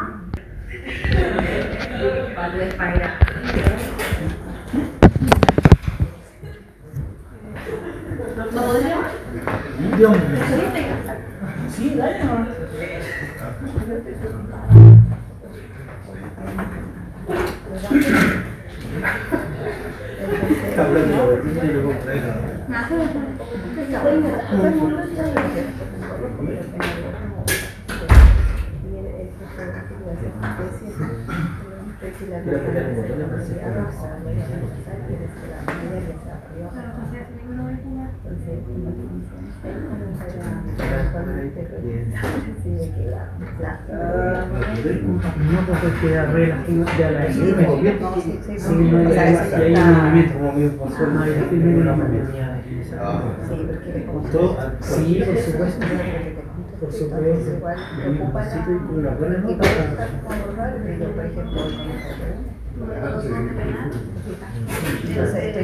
Sí, dale. No, porque arregla ya la sí, no hay un movimiento. Sí, por supuesto. Por supuesto. Igual preocupa la... Y para estar como raro, por ejemplo, con el